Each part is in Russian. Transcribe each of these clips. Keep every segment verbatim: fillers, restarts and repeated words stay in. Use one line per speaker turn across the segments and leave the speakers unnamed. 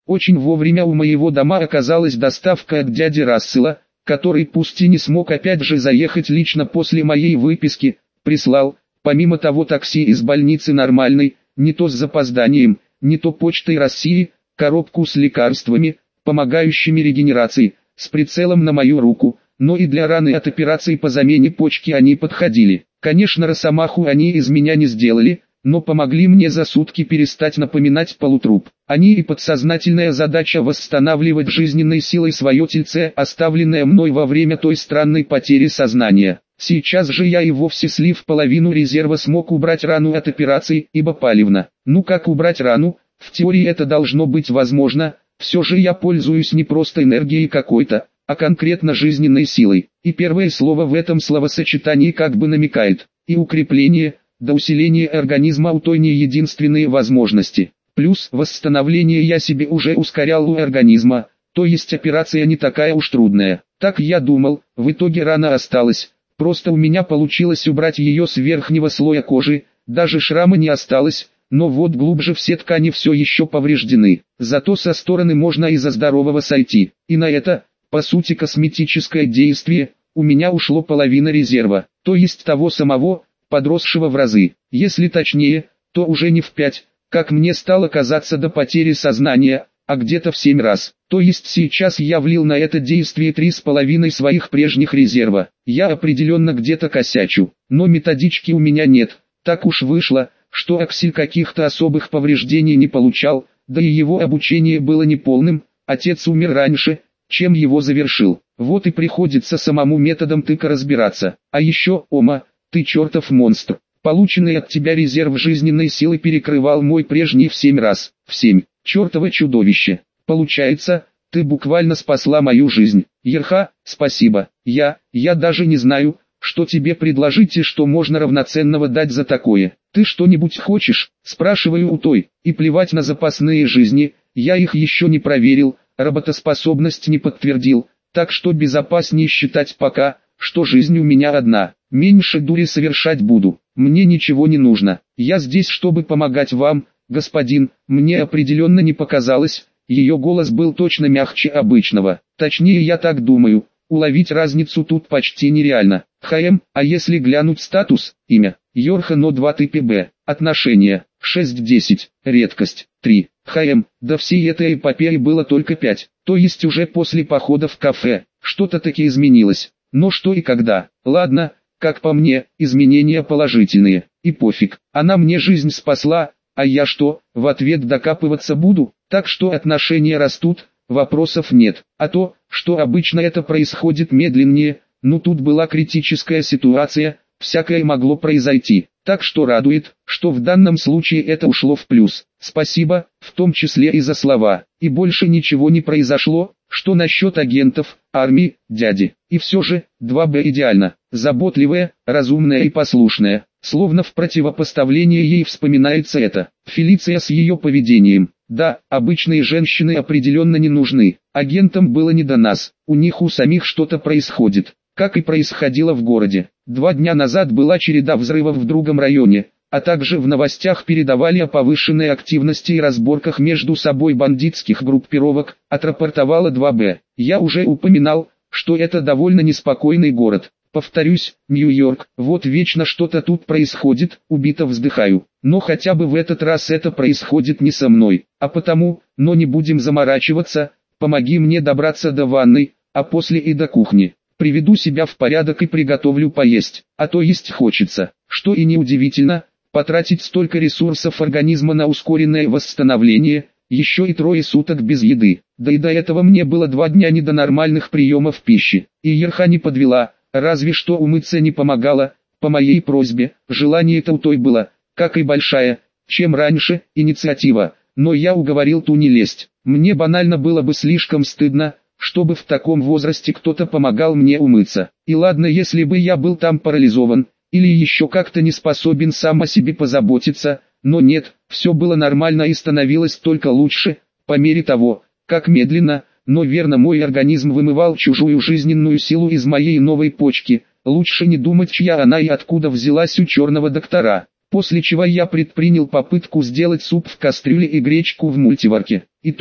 Очень вовремя у моего дома оказалась доставка от дяди Рассела, который пусть и не смог опять же заехать лично после моей выписки, прислал, помимо того такси из больницы нормальной, не то с запозданием, не то почтой России, коробку с лекарствами, помогающими регенерации, с прицелом на мою руку, но и для раны от операции по замене почки они подходили. Конечно, росомаху они из меня не сделали, но помогли мне за сутки перестать напоминать полутруп. Они и подсознательная задача восстанавливать жизненной силой свое тельце, оставленное мной во время той странной потери сознания. Сейчас же я и вовсе слив половину резерва смог убрать рану от операции, ибо палевно. Ну как убрать рану? В теории это должно быть возможно, все же я пользуюсь не просто энергией какой-то, а конкретно жизненной силой. И первое слово в этом словосочетании как бы намекает, и укрепление, до усиления организма у той не единственные возможности. Плюс восстановление я себе уже ускорял у организма, то есть операция не такая уж трудная. Так я думал, в итоге рана осталась, просто у меня получилось убрать ее с верхнего слоя кожи, даже шрама не осталось, но вот глубже все ткани все еще повреждены. Зато со стороны можно из-за здорового сойти, и на это, по сути косметическое действие, у меня ушло половина резерва, то есть того самого, подросшего в разы. Если точнее, то уже не в пять, как мне стало казаться до потери сознания, а где-то в семь раз. То есть сейчас я влил на это действие три с половиной своих прежних резерва. Я определенно где-то косячу, но методички у меня нет. Так уж вышло, что Аксель каких-то особых повреждений не получал, да и его обучение было неполным, отец умер раньше, чем его завершил. Вот и приходится самому методом тыка разбираться. А еще, Ома, ты чертов монстр. Полученный от тебя резерв жизненной силы перекрывал мой прежний в семь раз. В семь. Чертово чудовище. Получается, ты буквально спасла мою жизнь. Ерха, спасибо. Я, я даже не знаю, что тебе предложить и что можно равноценного дать за такое. Ты что-нибудь хочешь? Спрашиваю у той. И плевать на запасные жизни, я их еще не проверил, работоспособность не подтвердил, так что безопаснее считать пока, что жизнь у меня одна. Меньше дури совершать буду. Мне ничего не нужно. Я здесь, чтобы помогать вам, господин. Мне определенно не показалось, ее голос был точно мягче обычного. Точнее, я так думаю. Уловить разницу тут почти нереально. ХМ, а если глянуть статус, имя, Йорхано два Т П Б, отношения, шесть десять, редкость, три. ХМ, до всей этой эпопеи было только пять, то есть уже после похода в кафе, что-то таки изменилось. Но что и когда? Ладно, как по мне, изменения положительные, и пофиг, она мне жизнь спасла, а я что, в ответ докапываться буду? Так что отношения растут, вопросов нет, а то, что обычно это происходит медленнее, ну тут была критическая ситуация, всякое могло произойти, так что радует, что в данном случае это ушло в плюс. Спасибо, в том числе и за слова, и больше ничего не произошло. Что насчет агентов, армии, дяди? И все же, два Б идеально, заботливая, разумная и послушная, словно в противопоставлении ей вспоминается это. Фелиция с ее поведением. Да, обычные женщины определенно не нужны, агентам было не до нас, у них у самих что-то происходит, как и происходило в городе. Два дня назад была череда взрывов в другом районе, а также в новостях передавали о повышенной активности и разборках между собой бандитских группировок, отрапортовала два Б. Я уже упоминал, что это довольно неспокойный город. Повторюсь, Нью-Йорк, вот вечно что-то тут происходит, убито вздыхаю. Но хотя бы в этот раз это происходит не со мной, а потому, но не будем заморачиваться, помоги мне добраться до ванной, а после и до кухни. Приведу себя в порядок и приготовлю поесть, а то есть хочется, что и неудивительно. Потратить столько ресурсов организма на ускоренное восстановление, еще и трое суток без еды. Да и до этого мне было два дня не до нормальных приемов пищи. И Ерха не подвела, разве что умыться не помогало, по моей просьбе. Желание-то у той было, как и большая, чем раньше, инициатива. Но я уговорил ту не лезть. Мне банально было бы слишком стыдно, чтобы в таком возрасте кто-то помогал мне умыться. И ладно, если бы я был там парализован, или еще как-то не способен сам о себе позаботиться, но нет, все было нормально и становилось только лучше, по мере того, как медленно, но верно мой организм вымывал чужую жизненную силу из моей новой почки, лучше не думать, чья она и откуда взялась у черного доктора. После чего я предпринял попытку сделать суп в кастрюле и гречку в мультиварке. Итог,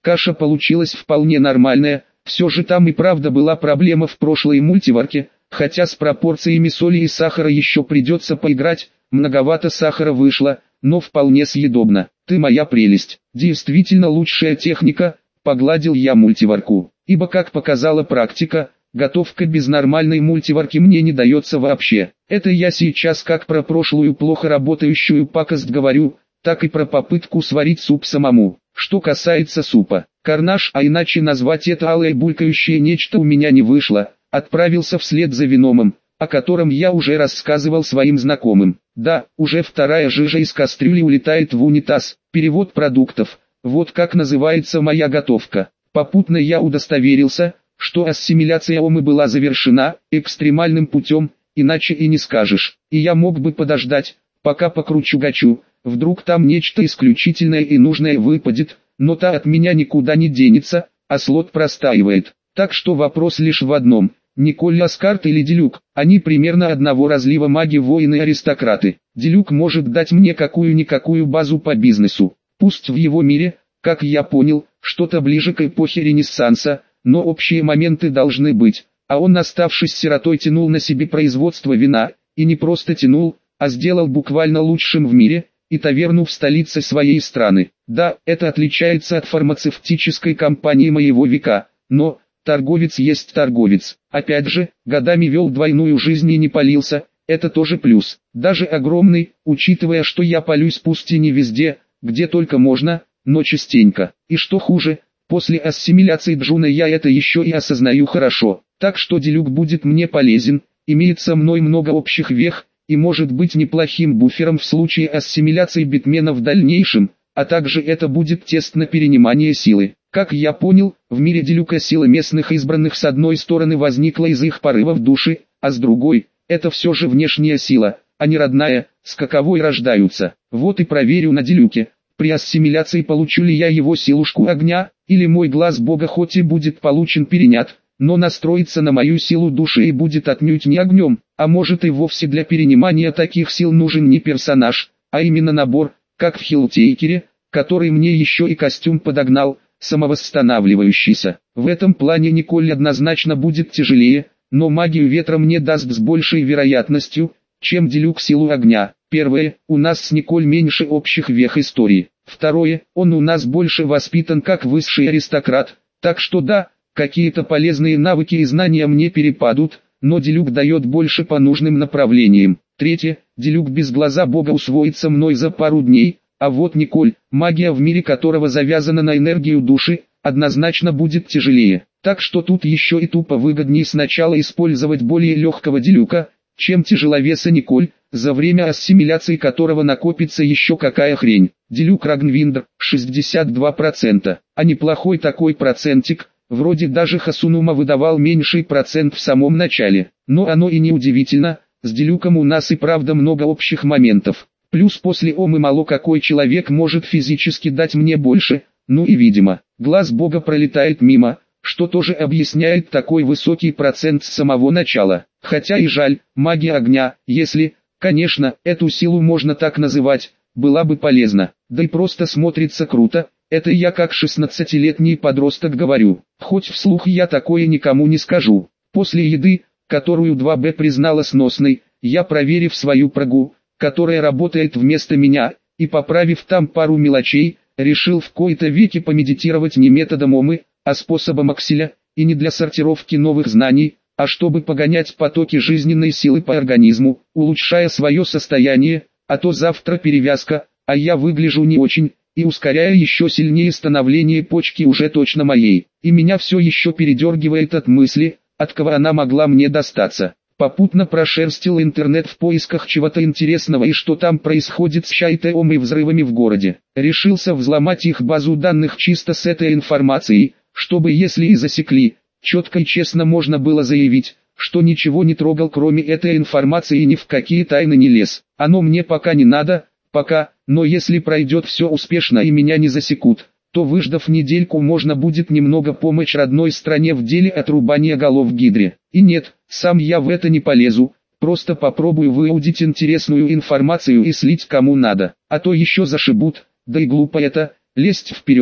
Каша получилась вполне нормальная, все же там и правда была проблема в прошлой мультиварке, хотя с пропорциями соли и сахара еще придется поиграть, многовато сахара вышло, но вполне съедобно. Ты моя прелесть, действительно лучшая техника, погладил я мультиварку, ибо как показала практика, готовка без нормальной мультиварки мне не дается вообще. Это я сейчас как про прошлую плохо работающую пакость говорю, так и про попытку сварить суп самому. Что касается супа, карнаж, а иначе назвать это алое булькающее нечто у меня не вышло, отправился вслед за Веномом, о котором я уже рассказывал своим знакомым. Да, уже вторая жижа из кастрюли улетает в унитаз. Перевод продуктов. Вот как называется моя готовка. Попутно я удостоверился, что ассимиляция омы была завершена экстремальным путем, иначе и не скажешь. И я мог бы подождать, пока покручу-гачу, вдруг там нечто исключительное и нужное выпадет, но та от меня никуда не денется, а слот простаивает. Так что вопрос лишь в одном: Николь Ласкарт или Делюк? Они примерно одного разлива маги, воины-аристократы. Делюк может дать мне какую-никакую базу по бизнесу. Пусть в его мире, как я понял, что-то ближе к эпохе Ренессанса, но общие моменты должны быть. А он, оставшись сиротой, тянул на себе производство вина, и не просто тянул, а сделал буквально лучшим в мире, и таверну в столице своей страны. Да, это отличается от фармацевтической компании моего века, но торговец есть торговец. Опять же, годами вел двойную жизнь и не палился, это тоже плюс. Даже огромный, учитывая, что я палюсь пусть и не везде, где только можно, но частенько. И что хуже, после ассимиляции Джуна я это еще и осознаю хорошо. Так что Делюк будет мне полезен, имеет со мной много общих вех, и может быть неплохим буфером в случае ассимиляции битмена в дальнейшем, а также это будет тест на перенимание силы. Как я понял, в мире Делюка сила местных избранных с одной стороны возникла из их порывов души, а с другой, это все же внешняя сила, а не родная, с каковой рождаются. Вот и проверю на Делюке, при ассимиляции получу ли я его силушку огня, или мой глаз бога хоть и будет получен перенят, но настроится на мою силу души и будет отнюдь не огнем, а может и вовсе для перенимания таких сил нужен не персонаж, а именно набор, как в Хиллтейкере, который мне еще и костюм подогнал, самовосстанавливающийся. В этом плане Николь однозначно будет тяжелее, но магию ветра мне даст с большей вероятностью, чем Делюк силу огня. Первое, у нас с Николь меньше общих вех истории. Второе, он у нас больше воспитан как высший аристократ, так что да, какие-то полезные навыки и знания мне перепадут, но Делюк дает больше по нужным направлениям. Третье, Делюк без глаза бога усвоится мной за пару дней, а вот Николь, магия в мире которого завязана на энергию души, однозначно будет тяжелее. Так что тут еще и тупо выгоднее сначала использовать более легкого Делюка, чем тяжеловеса Николь, за время ассимиляции которого накопится еще какая хрень. Делюк Рагнвиндер, шестьдесят два процента, а неплохой такой процентик, вроде даже Хасунума выдавал меньший процент в самом начале. Но оно и не удивительно, с Делюком у нас и правда много общих моментов. Плюс после омы мало какой человек может физически дать мне больше, ну и видимо, глаз бога пролетает мимо, что тоже объясняет такой высокий процент с самого начала. Хотя и жаль, магия огня, если, конечно, эту силу можно так называть, была бы полезна, да и просто смотрится круто, это я как шестнадцатилетний подросток говорю, хоть вслух я такое никому не скажу. После еды, которую два бэ признала сносной, я, проверив свою прогу, которая работает вместо меня, и поправив там пару мелочей, решил в кои-то веки помедитировать не методом омы, а способом акселя, и не для сортировки новых знаний, а чтобы погонять потоки жизненной силы по организму, улучшая свое состояние, а то завтра перевязка, а я выгляжу не очень, и ускоряя еще сильнее становление почки уже точно моей, и меня все еще передергивает от мысли, от кого она могла мне достаться. Попутно прошерстил интернет в поисках чего-то интересного и что там происходит с Чайтеом и взрывами в городе. Решился взломать их базу данных чисто с этой информацией, чтобы если и засекли, четко и честно можно было заявить, что ничего не трогал кроме этой информации и ни в какие тайны не лез. Оно мне пока не надо, пока, но если пройдет все успешно и меня не засекут, то выждав недельку можно будет немного помочь родной стране в деле отрубания голов Гидре. И нет, сам я в это не полезу, просто попробую выудить интересную информацию и слить кому надо, а то еще зашибут, да и глупо это, лезть вперед,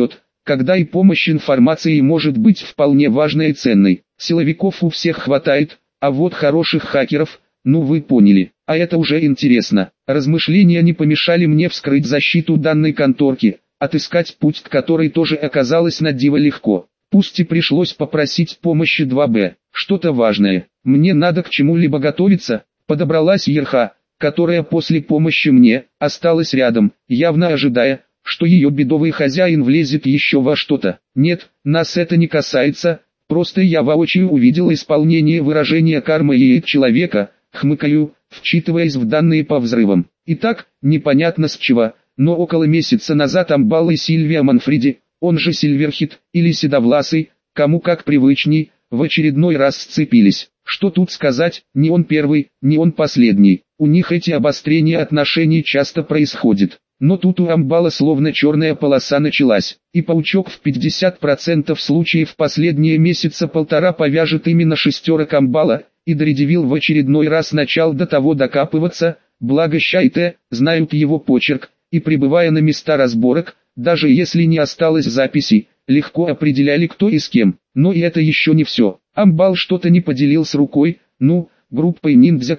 когда и помощь информацией может быть вполне важной и ценной. Силовиков у всех хватает, а вот хороших хакеров, ну вы поняли. А это уже интересно. Размышления не помешали мне вскрыть защиту данной конторки, отыскать путь к которой тоже оказалось на диво легко. Пусть и пришлось попросить помощи два бэ. Что-то важное. Мне надо к чему-либо готовиться. Подобралась Ерха, которая после помощи мне осталась рядом, явно ожидая, что ее бедовый хозяин влезет еще во что-то. Нет, нас это не касается, просто я воочию увидел исполнение выражения кармы яиц человека, хмыкаю, вчитываясь в данные по взрывам. Итак, непонятно с чего, но около месяца назад Амбал и Сильвия Манфреди, он же Сильверхит, или Седовласый, кому как привычней, в очередной раз сцепились. Что тут сказать, не он первый, не он последний, у них эти обострения отношений часто происходят. Но тут у Амбала словно черная полоса началась, и паучок в пятьдесят процентов случаев последние месяца полтора повяжет именно шестерок Амбала, и Дредивилл в очередной раз начал до того докапываться, благо Щайте, знают его почерк, и прибывая на места разборок, даже если не осталось записей, легко определяли кто и с кем. Но и это еще не все. Амбал что-то не поделил с рукой, ну, группой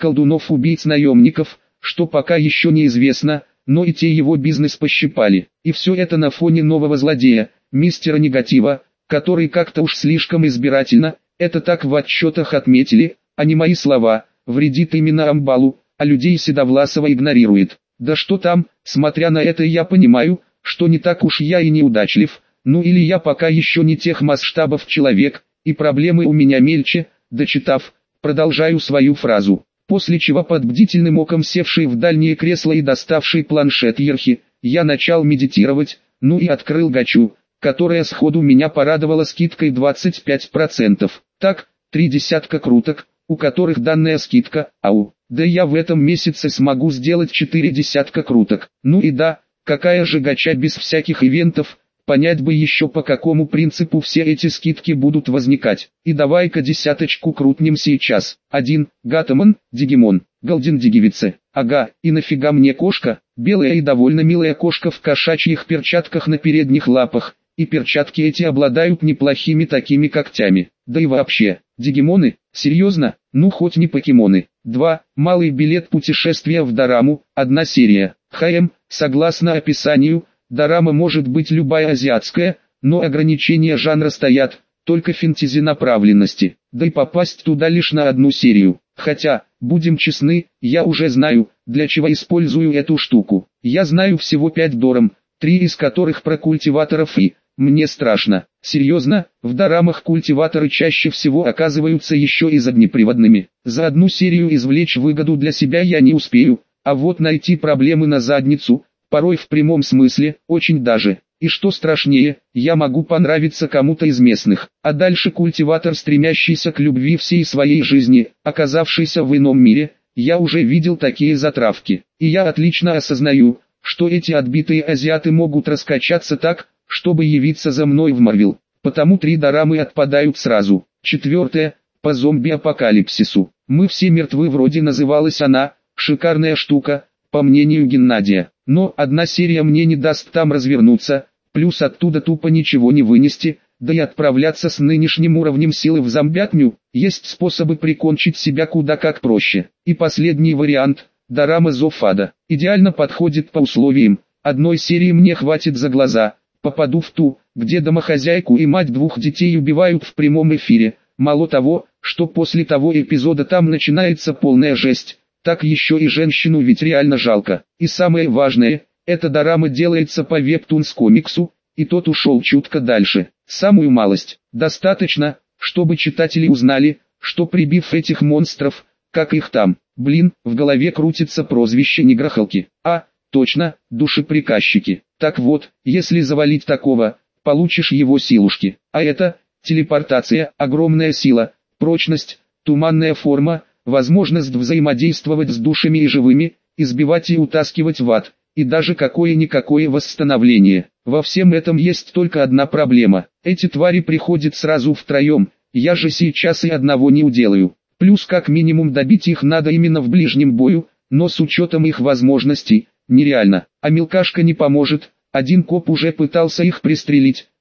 ниндзя-колдунов-убийц-наемников, что пока еще неизвестно, но и те его бизнес пощипали. И все это на фоне нового злодея, мистера Негатива, который как-то уж слишком избирательно, это так в отчетах отметили, а не мои слова, вредит именно Амбалу, а людей Седовласова игнорирует. Да что там, смотря на это я понимаю, что не так уж я и неудачлив, ну или я пока еще не тех масштабов человек, и проблемы у меня мельче, дочитав, продолжаю свою фразу. После чего под бдительным оком севший в дальнее кресло и доставший планшет Ерхи, я начал медитировать, ну и открыл гачу, которая сходу меня порадовала скидкой двадцать пять процентов. Так, три десятка круток, у которых данная скидка, ау, да я в этом месяце смогу сделать четыре десятка круток. Ну и да, какая же гача без всяких ивентов, понять бы еще по какому принципу все эти скидки будут возникать. И давай-ка десяточку крутнем сейчас. один. Гатаман, Дигимон, Голден Дигивице. Ага, и нафига мне кошка? Белая и довольно милая кошка в кошачьих перчатках на передних лапах. И перчатки эти обладают неплохими такими когтями. Да и вообще, Дигимоны, серьезно? Ну хоть не покемоны. два. Малый билет путешествия в Дораму, одна серия. ХМ, согласно описанию, дорама может быть любая азиатская, но ограничения жанра стоят, только фэнтези направленности, да и попасть туда лишь на одну серию. Хотя, будем честны, я уже знаю, для чего использую эту штуку. Я знаю всего пять дорам, три из которых про культиваторов и, мне страшно, серьезно, в дорамах культиваторы чаще всего оказываются еще и заднеприводными. За одну серию извлечь выгоду для себя я не успею, а вот найти проблемы на задницу, порой в прямом смысле, очень даже. И что страшнее, я могу понравиться кому-то из местных, а дальше культиватор, стремящийся к любви всей своей жизни, оказавшийся в ином мире, я уже видел такие затравки. И я отлично осознаю, что эти отбитые азиаты могут раскачаться так, чтобы явиться за мной в Марвел. Потому три дорамы отпадают сразу. Четвертое, по зомби-апокалипсису. «Мы все мертвы» вроде называлась она, шикарная штука, по мнению Геннадия. Но одна серия мне не даст там развернуться, плюс оттуда тупо ничего не вынести, да и отправляться с нынешним уровнем силы в зомбятню, есть способы прикончить себя куда как проще. И последний вариант, дорама Зов Ада, идеально подходит по условиям, одной серии мне хватит за глаза, попаду в ту, где домохозяйку и мать двух детей убивают в прямом эфире, мало того, что после того эпизода там начинается полная жесть. Так еще и женщину ведь реально жалко. И самое важное, эта дорама делается по вебтунс комиксу, и тот ушел чутко дальше. Самую малость. Достаточно, чтобы читатели узнали, что прибив этих монстров, как их там, блин, в голове крутится прозвище негрохалки. А, точно, душеприказчики. Так вот, если завалить такого, получишь его силушки. А это, телепортация, огромная сила, прочность, туманная форма, возможность взаимодействовать с душами и живыми, избивать и утаскивать в ад, и даже какое-никакое восстановление. Во всем этом есть только одна проблема. Эти твари приходят сразу втроем, я же сейчас и одного не уделаю. Плюс как минимум добить их надо именно в ближнем бою, но с учетом их возможностей, нереально. А мелкашка не поможет, один коп уже пытался их пристрелить,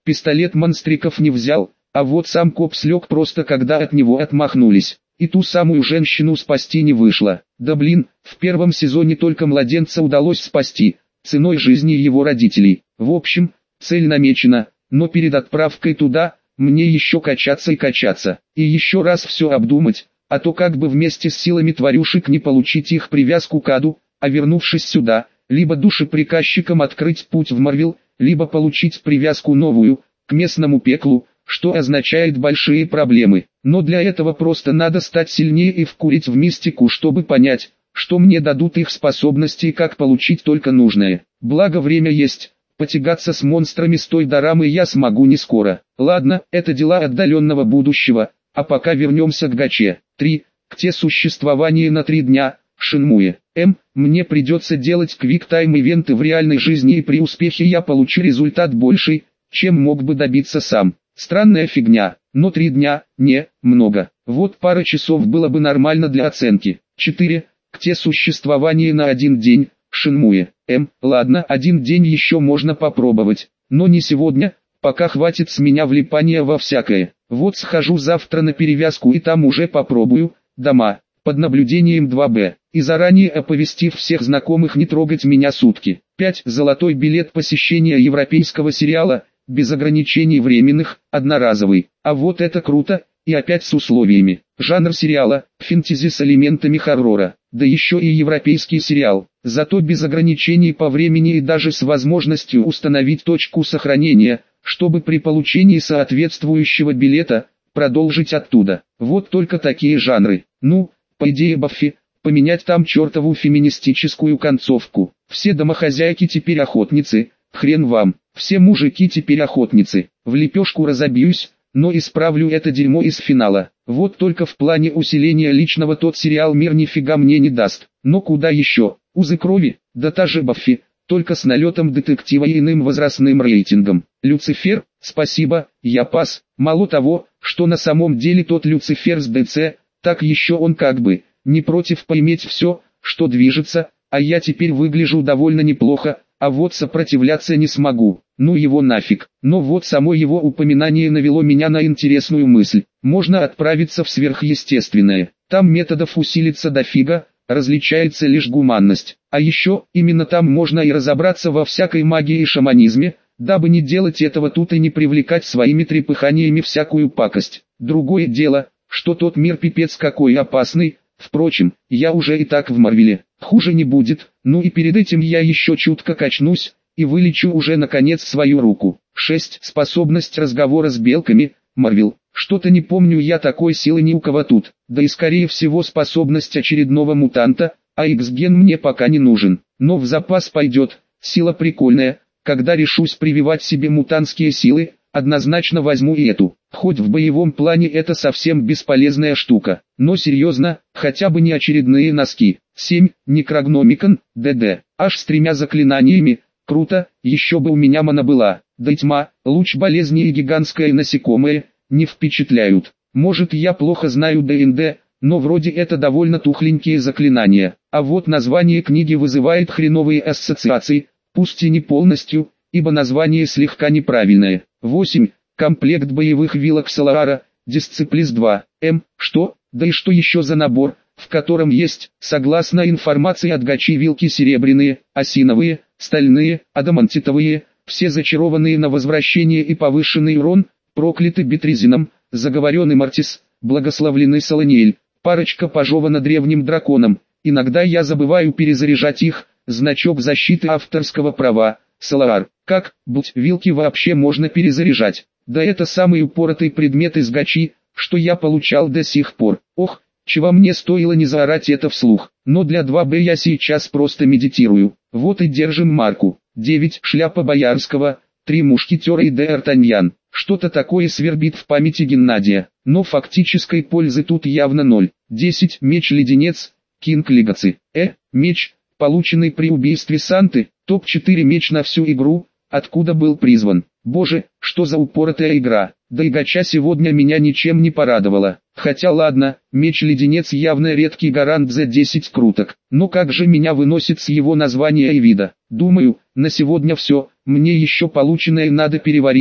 Пистолет Монстриков не взял, а вот сам коп слег просто когда от него отмахнулись. И ту самую женщину спасти не вышло. Да блин, в первом сезоне только младенца удалось спасти, ценой жизни его родителей. В общем, цель намечена, но перед отправкой туда, мне еще качаться и качаться. И еще раз все обдумать, а то как бы вместе с силами тварюшек не получить их привязку к аду, а вернувшись сюда, либо душеприказчикам открыть путь в Марвел, либо получить привязку новую, к местному пеклу, что означает большие проблемы. Но для этого просто надо стать сильнее и вкурить в мистику, чтобы понять, что мне дадут их способности и как получить только нужное. Благо время есть, потягаться с монстрами с той дорамой я смогу не скоро. Ладно, это дела отдаленного будущего, а пока вернемся к гаче. три. К те существование на три дня, Шинмуе. М. Мне придется делать квик-тайм ивенты в реальной жизни, и при успехе я получу результат больший, чем мог бы добиться сам. Странная фигня, но три дня, не, много. Вот пара часов было бы нормально для оценки. четыре. К те существование на один день, Шинмуе. М. Ладно, один день еще можно попробовать, но не сегодня, пока хватит с меня влипания во всякое. Вот схожу завтра на перевязку и там уже попробую, дома, под наблюдением два бэ, и заранее оповестив всех знакомых не трогать меня сутки. пять. Золотой билет посещения европейского сериала, без ограничений временных, одноразовый. А вот это круто, и опять с условиями. Жанр сериала, фэнтези с элементами хоррора, да еще и европейский сериал, зато без ограничений по времени и даже с возможностью установить точку сохранения, чтобы при получении соответствующего билета, продолжить оттуда. Вот только такие жанры. Ну, по идее Баффи, поменять там чертову феминистическую концовку. Все домохозяйки теперь охотницы, хрен вам, все мужики теперь охотницы. В лепешку разобьюсь, но исправлю это дерьмо из финала. Вот только в плане усиления личного тот сериал мир нифига мне не даст. Но куда еще? Узы крови, да та же Баффи, только с налетом детектива и иным возрастным рейтингом. Люцифер, спасибо, я пас. Мало того, что на самом деле тот Люцифер с ДЦ, так еще он как бы не против поиметь все, что движется, а я теперь выгляжу довольно неплохо, а вот сопротивляться не смогу. Ну его нафиг. Но вот само его упоминание навело меня на интересную мысль. Можно отправиться в сверхъестественное. Там методов усилиться дофига, различается лишь гуманность. А еще, именно там можно и разобраться во всякой магии и шаманизме, дабы не делать этого тут и не привлекать своими трепыханиями всякую пакость. Другое дело, что тот мир пипец какой опасный. Впрочем, я уже и так в Марвеле. Хуже не будет, ну и перед этим я еще чутко качнусь, и вылечу уже наконец свою руку. шесть. Способность разговора с белками, Марвел. Что-то не помню я такой силы ни у кого тут, да и скорее всего способность очередного мутанта, а X-ген мне пока не нужен. Но в запас пойдет, сила прикольная, когда решусь прививать себе мутантские силы, однозначно возьму и эту. Хоть в боевом плане это совсем бесполезная штука, но серьезно, хотя бы не очередные носки. семь. Некрогномикон, ДД, аж с тремя заклинаниями, круто, еще бы у меня мана была. Да тьма, луч болезни и гигантское насекомое, не впечатляют. Может я плохо знаю ДНД, но вроде это довольно тухленькие заклинания. А вот название книги вызывает хреновые ассоциации, пусть и не полностью, ибо название слегка неправильное. восемь. Комплект боевых вилок Салаара, Дисциплис два. М. Что? Да и что еще за набор, в котором есть, согласно информации от гачи, вилки серебряные, осиновые, стальные, адамантитовые, все зачарованные на возвращение и повышенный урон, прокляты Битризином, заговоренный Мартис, благословленный Солониэль, парочка пожевана древним драконом. Иногда я забываю перезаряжать их, значок защиты авторского права, Салаар. Как, будь вилки вообще можно перезаряжать? Да это самый упоротый предмет из гачи, что я получал до сих пор. Ох, чего мне стоило не заорать это вслух. Но для два бэ я сейчас просто медитирую. Вот и держим марку. девять. Шляпа Боярского, три мушкетера и де Артаньян. Что-то такое свербит в памяти Геннадия, но фактической пользы тут явно ноль. десять. Меч-леденец, Кинг Легаци. Э, меч, полученный при убийстве Санты, топ четыре меч на всю игру, откуда был призван. Боже, что за упоротая игра, да и гача сегодня меня ничем не порадовала. Хотя ладно, меч-леденец явно редкий гарант за десять круток, но как же меня выносит с его названия и вида. Думаю, на сегодня все, мне еще полученное надо переварить,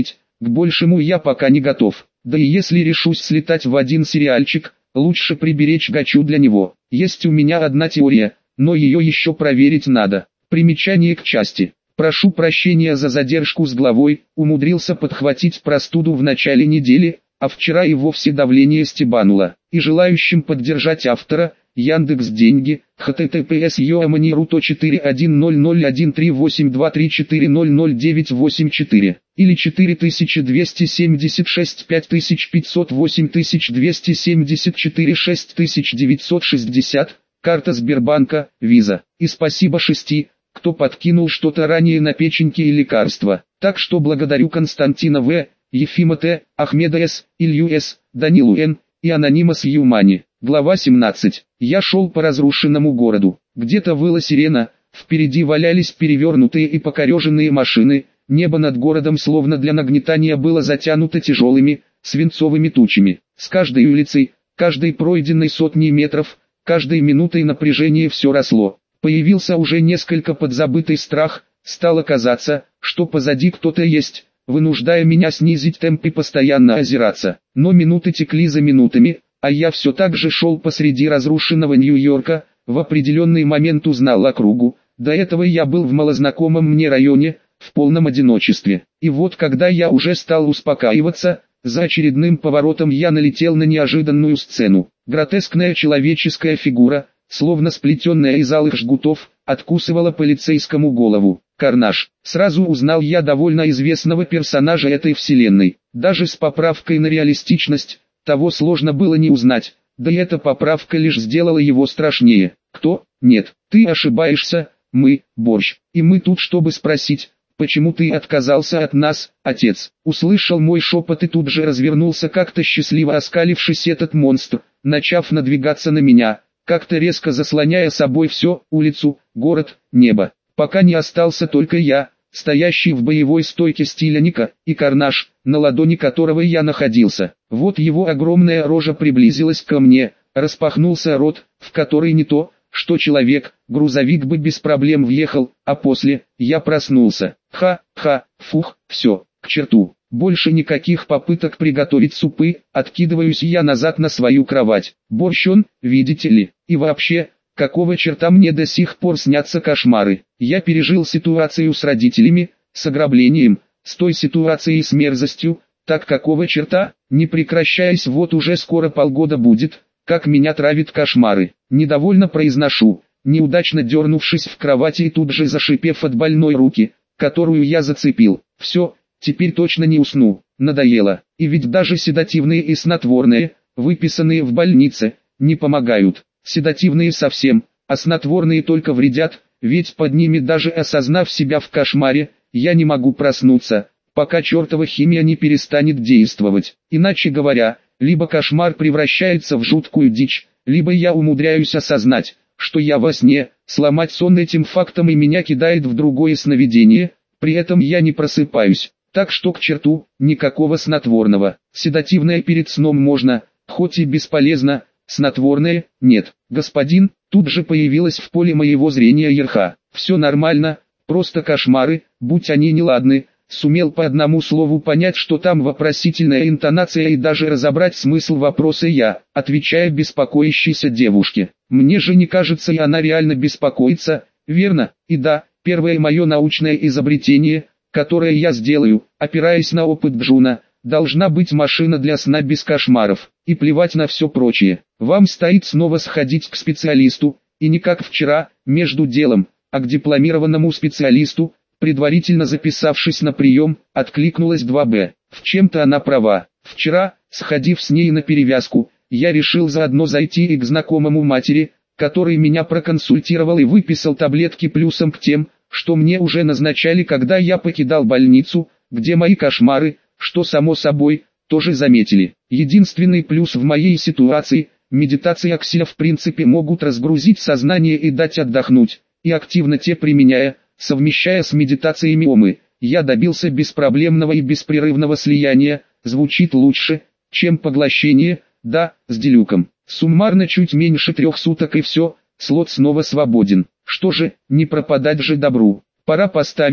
К большему я пока не готов. Да и если решусь слетать в один сериальчик, лучше приберечь гачу для него. Есть у меня одна теория, но ее еще проверить надо. Примечание к части. Прошу прощения за задержку с главой, умудрился подхватить простуду в начале недели, а вчера и вовсе давление стебануло. И желающим поддержать автора, Яндекс.Деньги, https yoamani.ru четыре один ноль ноль один три восемь два три четыре ноль ноль девять восемь четыре или четыре двести семьдесят шесть пять пятьсот восемь двести семьдесят четыре шесть девятьсот шестьдесят, карта Сбербанка, Виза. И спасибо шести, кто подкинул что-то ранее на печеньки и лекарства. Так что благодарю Константина В., Ефима Т., Ахмеда С., Илью С., Данилу Н. и анонима с Юмани. Глава семнадцать. Я шел по разрушенному городу. Где-то выла сирена, впереди валялись перевернутые и покореженные машины, небо над городом словно для нагнетания было затянуто тяжелыми, свинцовыми тучами. С каждой улицей, каждой пройденной сотней метров, каждой минутой напряжение все росло. Появился уже несколько подзабытый страх, стало казаться, что позади кто-то есть, вынуждая меня снизить темп и постоянно озираться. Но минуты текли за минутами, а я все так же шел посреди разрушенного Нью-Йорка, в определенный момент узнал округу. До этого я был в малознакомом мне районе, в полном одиночестве. И вот когда я уже стал успокаиваться, за очередным поворотом я налетел на неожиданную сцену. Гротескная человеческая фигура, словно сплетенная из алых жгутов, откусывала полицейскому голову. Карнаж. Сразу узнал я довольно известного персонажа этой вселенной. Даже с поправкой на реалистичность, того сложно было не узнать, да и эта поправка лишь сделала его страшнее. Кто? Нет, ты ошибаешься, мы, Борщ. И мы тут, чтобы спросить, почему ты отказался от нас, отец? Услышал мой шепот и тут же развернулся, как-то счастливо оскалившись этот монстр, начав надвигаться на меня, как-то резко заслоняя собой все, улицу, город, небо. Пока не остался только я, стоящий в боевой стойке стиля Ника, и Карнаж, на ладони которого я находился. Вот его огромная рожа приблизилась ко мне, распахнулся рот, в который не то, что человек, грузовик бы без проблем въехал, а после, я проснулся. Ха-ха, фух, все, к черту. Больше никаких попыток приготовить супы, откидываюсь я назад на свою кровать. Борщ он, видите ли, и вообще, какого черта мне до сих пор снятся кошмары? Я пережил ситуацию с родителями, с ограблением, с той ситуацией с мерзостью, так какого черта, не прекращаясь вот уже скоро полгода будет, как меня травят кошмары. Недовольно произношу, неудачно дернувшись в кровати и тут же зашипев от больной руки, которую я зацепил. Все, теперь точно не усну, надоело. И ведь даже седативные и снотворные, выписанные в больнице, не помогают. Седативные совсем, а снотворные только вредят, ведь под ними даже осознав себя в кошмаре, я не могу проснуться, пока чертова химия не перестанет действовать. Иначе говоря, либо кошмар превращается в жуткую дичь, либо я умудряюсь осознать, что я во сне, сломать сон этим фактом и меня кидает в другое сновидение, при этом я не просыпаюсь. Так что к черту, никакого снотворного. Седативное перед сном можно, хоть и бесполезно, снотворное – нет. Господин, тут же появилась в поле моего зрения Ерха. Все нормально, просто кошмары, будь они неладны. Сумел по одному слову понять, что там вопросительная интонация, и даже разобрать смысл вопроса я, отвечая беспокоящейся девушке. Мне же не кажется, и она реально беспокоится, верно? И да, первое мое научное изобретение, которое я сделаю, опираясь на опыт Джуна, должна быть машина для сна без кошмаров, и плевать на все прочее. Вам стоит снова сходить к специалисту, и не как вчера, между делом, а к дипломированному специалисту, предварительно записавшись на прием, откликнулась два бэ. В чем-то она права. Вчера, сходив с ней на перевязку, я решил заодно зайти и к знакомому матери, который меня проконсультировал и выписал таблетки плюсом к тем, что мне уже назначали, когда я покидал больницу, где мои кошмары, что само собой, тоже заметили. Единственный плюс в моей ситуации – медитации Акселя в принципе могут разгрузить сознание и дать отдохнуть, и активно те применяя, совмещая с медитациями омы, я добился беспроблемного и беспрерывного слияния, звучит лучше, чем поглощение, да, с делюком. Суммарно чуть меньше трех суток и все, слот снова свободен. Что же, не пропадать же добру. Пора поставить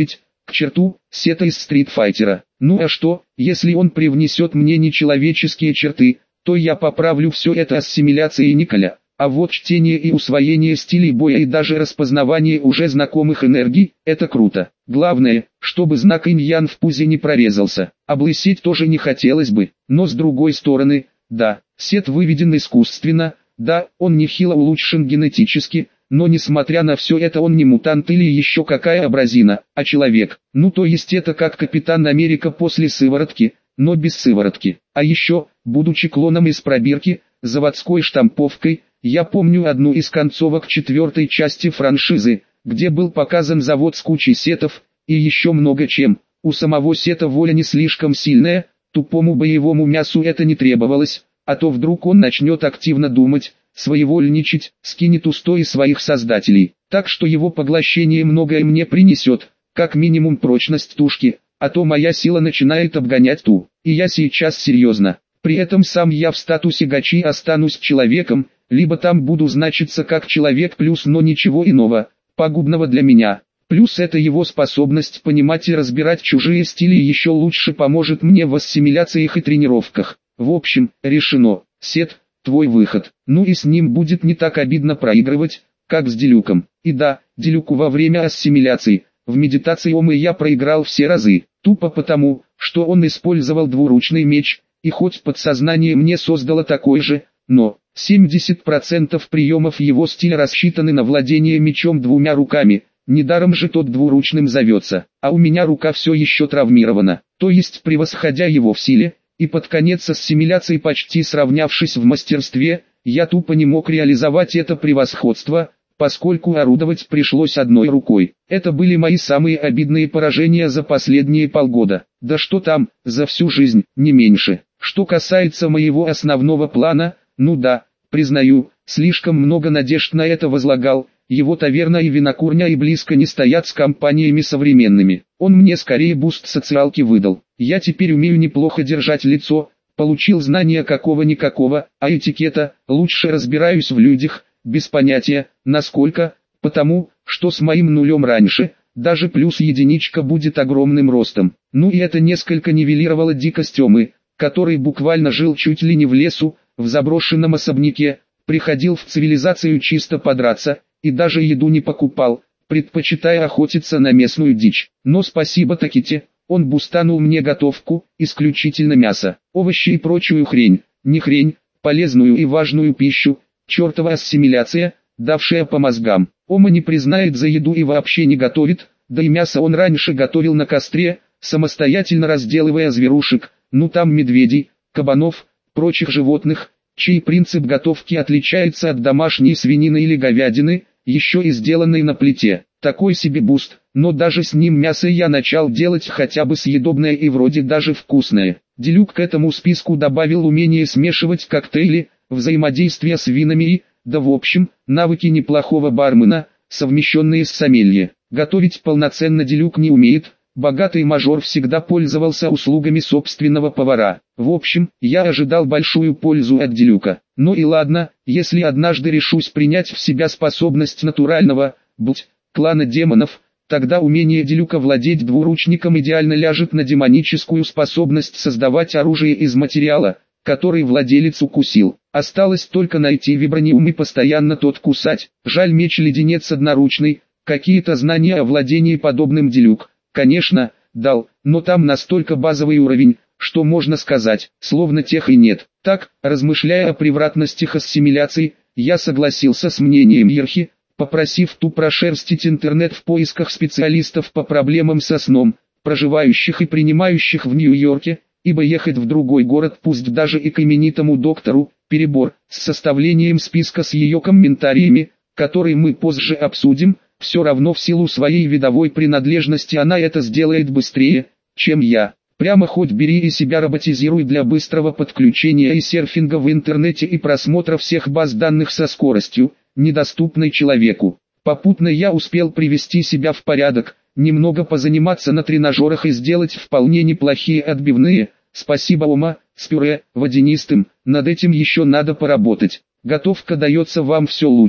К черту, Сета из Стритфайтера. Ну а что, если он привнесет мне нечеловеческие черты, то я поправлю все это ассимиляцией Николя. А вот чтение и усвоение стилей боя и даже распознавание уже знакомых энергий – это круто. Главное, чтобы знак инь-ян в пузе не прорезался. Облысеть тоже не хотелось бы, но с другой стороны, да, Сет выведен искусственно, да, он нехило улучшен генетически, но несмотря на все это он не мутант или еще какая абразина, а человек. Ну то есть это как Капитан Америка после сыворотки, но без сыворотки. А еще, будучи клоном из пробирки, заводской штамповкой, я помню одну из концовок четвертой части франшизы, где был показан завод с кучей сетов, и еще много чем. У самого Сета воля не слишком сильная, тупому боевому мясу это не требовалось, а то вдруг он начнет активно думать, своевольничать, скинет устои своих создателей. Так что его поглощение многое мне принесет, как минимум прочность тушки, а то моя сила начинает обгонять ту. И я сейчас серьезно. При этом сам я в статусе гачи останусь человеком, либо там буду значиться как человек плюс, но ничего иного, пагубного для меня. Плюс это его способность понимать и разбирать чужие стили еще лучше поможет мне в ассимиляциях и тренировках. В общем, решено. Сет, твой выход. Ну и с ним будет не так обидно проигрывать, как с Делюком. И да, Делюку во время ассимиляции, в медитации Омы я проиграл все разы, тупо потому, что он использовал двуручный меч, и хоть подсознание мне создало такой же, но семьдесят процентов приемов его стиля рассчитаны на владение мечом двумя руками, недаром же тот двуручным зовется, а у меня рука все еще травмирована, то есть превосходя его в силе, и под конец ассимиляции почти сравнявшись в мастерстве, я тупо не мог реализовать это превосходство, поскольку орудовать пришлось одной рукой. Это были мои самые обидные поражения за последние полгода, да что там, за всю жизнь, не меньше. Что касается моего основного плана, ну да, признаю, слишком много надежд на это возлагал, его таверна и винокурня и близко не стоят с компаниями современными. Он мне скорее буст социалки выдал. Я теперь умею неплохо держать лицо, получил знания какого-никакого, а этикета, лучше разбираюсь в людях, без понятия, насколько, потому, что с моим нулем раньше, даже плюс единичка будет огромным ростом. Ну и это несколько нивелировало дикость Омы, который буквально жил чуть ли не в лесу, в заброшенном особняке, приходил в цивилизацию чисто подраться, и даже еду не покупал, предпочитая охотиться на местную дичь. Но спасибо Таките, он бустанул мне готовку, исключительно мясо, овощи и прочую хрень, не хрень, полезную и важную пищу, чертова ассимиляция, давшая по мозгам. Ома не признает за еду и вообще не готовит, да и мясо он раньше готовил на костре, самостоятельно разделывая зверушек, ну там медведей, кабанов, прочих животных, чей принцип готовки отличается от домашней свинины или говядины, еще и сделанной на плите. Такой себе буст, но даже с ним мясо я начал делать хотя бы съедобное и вроде даже вкусное. Делюк к этому списку добавил умение смешивать коктейли, взаимодействие с винами и, да в общем, навыки неплохого бармена, совмещенные с сомелье. Готовить полноценно Делюк не умеет, богатый мажор всегда пользовался услугами собственного повара. В общем, я ожидал большую пользу от Делюка. Ну и ладно, если однажды решусь принять в себя способность натурального, будь, клана демонов, тогда умение Делюка владеть двуручником идеально ляжет на демоническую способность создавать оружие из материала, который владелец укусил. Осталось только найти вибраниум и постоянно тот кусать. Жаль, меч-леденец одноручный, какие-то знания о владении подобным Делюк, конечно, дал, но там настолько базовый уровень, что можно сказать, словно тех и нет. Так, размышляя о превратностях ассимиляций, я согласился с мнением Ерхи, попросив ту прошерстить интернет в поисках специалистов по проблемам со сном, проживающих и принимающих в Нью-Йорке, ибо ехать в другой город пусть даже и к именитому доктору, перебор, с составлением списка с ее комментариями, который мы позже обсудим, все равно в силу своей видовой принадлежности она это сделает быстрее, чем я. Прямо хоть бери и себя роботизируй для быстрого подключения и серфинга в интернете и просмотра всех баз данных со скоростью, недоступной человеку. Попутно я успел привести себя в порядок, немного позаниматься на тренажерах и сделать вполне неплохие отбивные, спасибо Ома, с пюре, водянистым, над этим еще надо поработать. Готовка дается вам все лучше,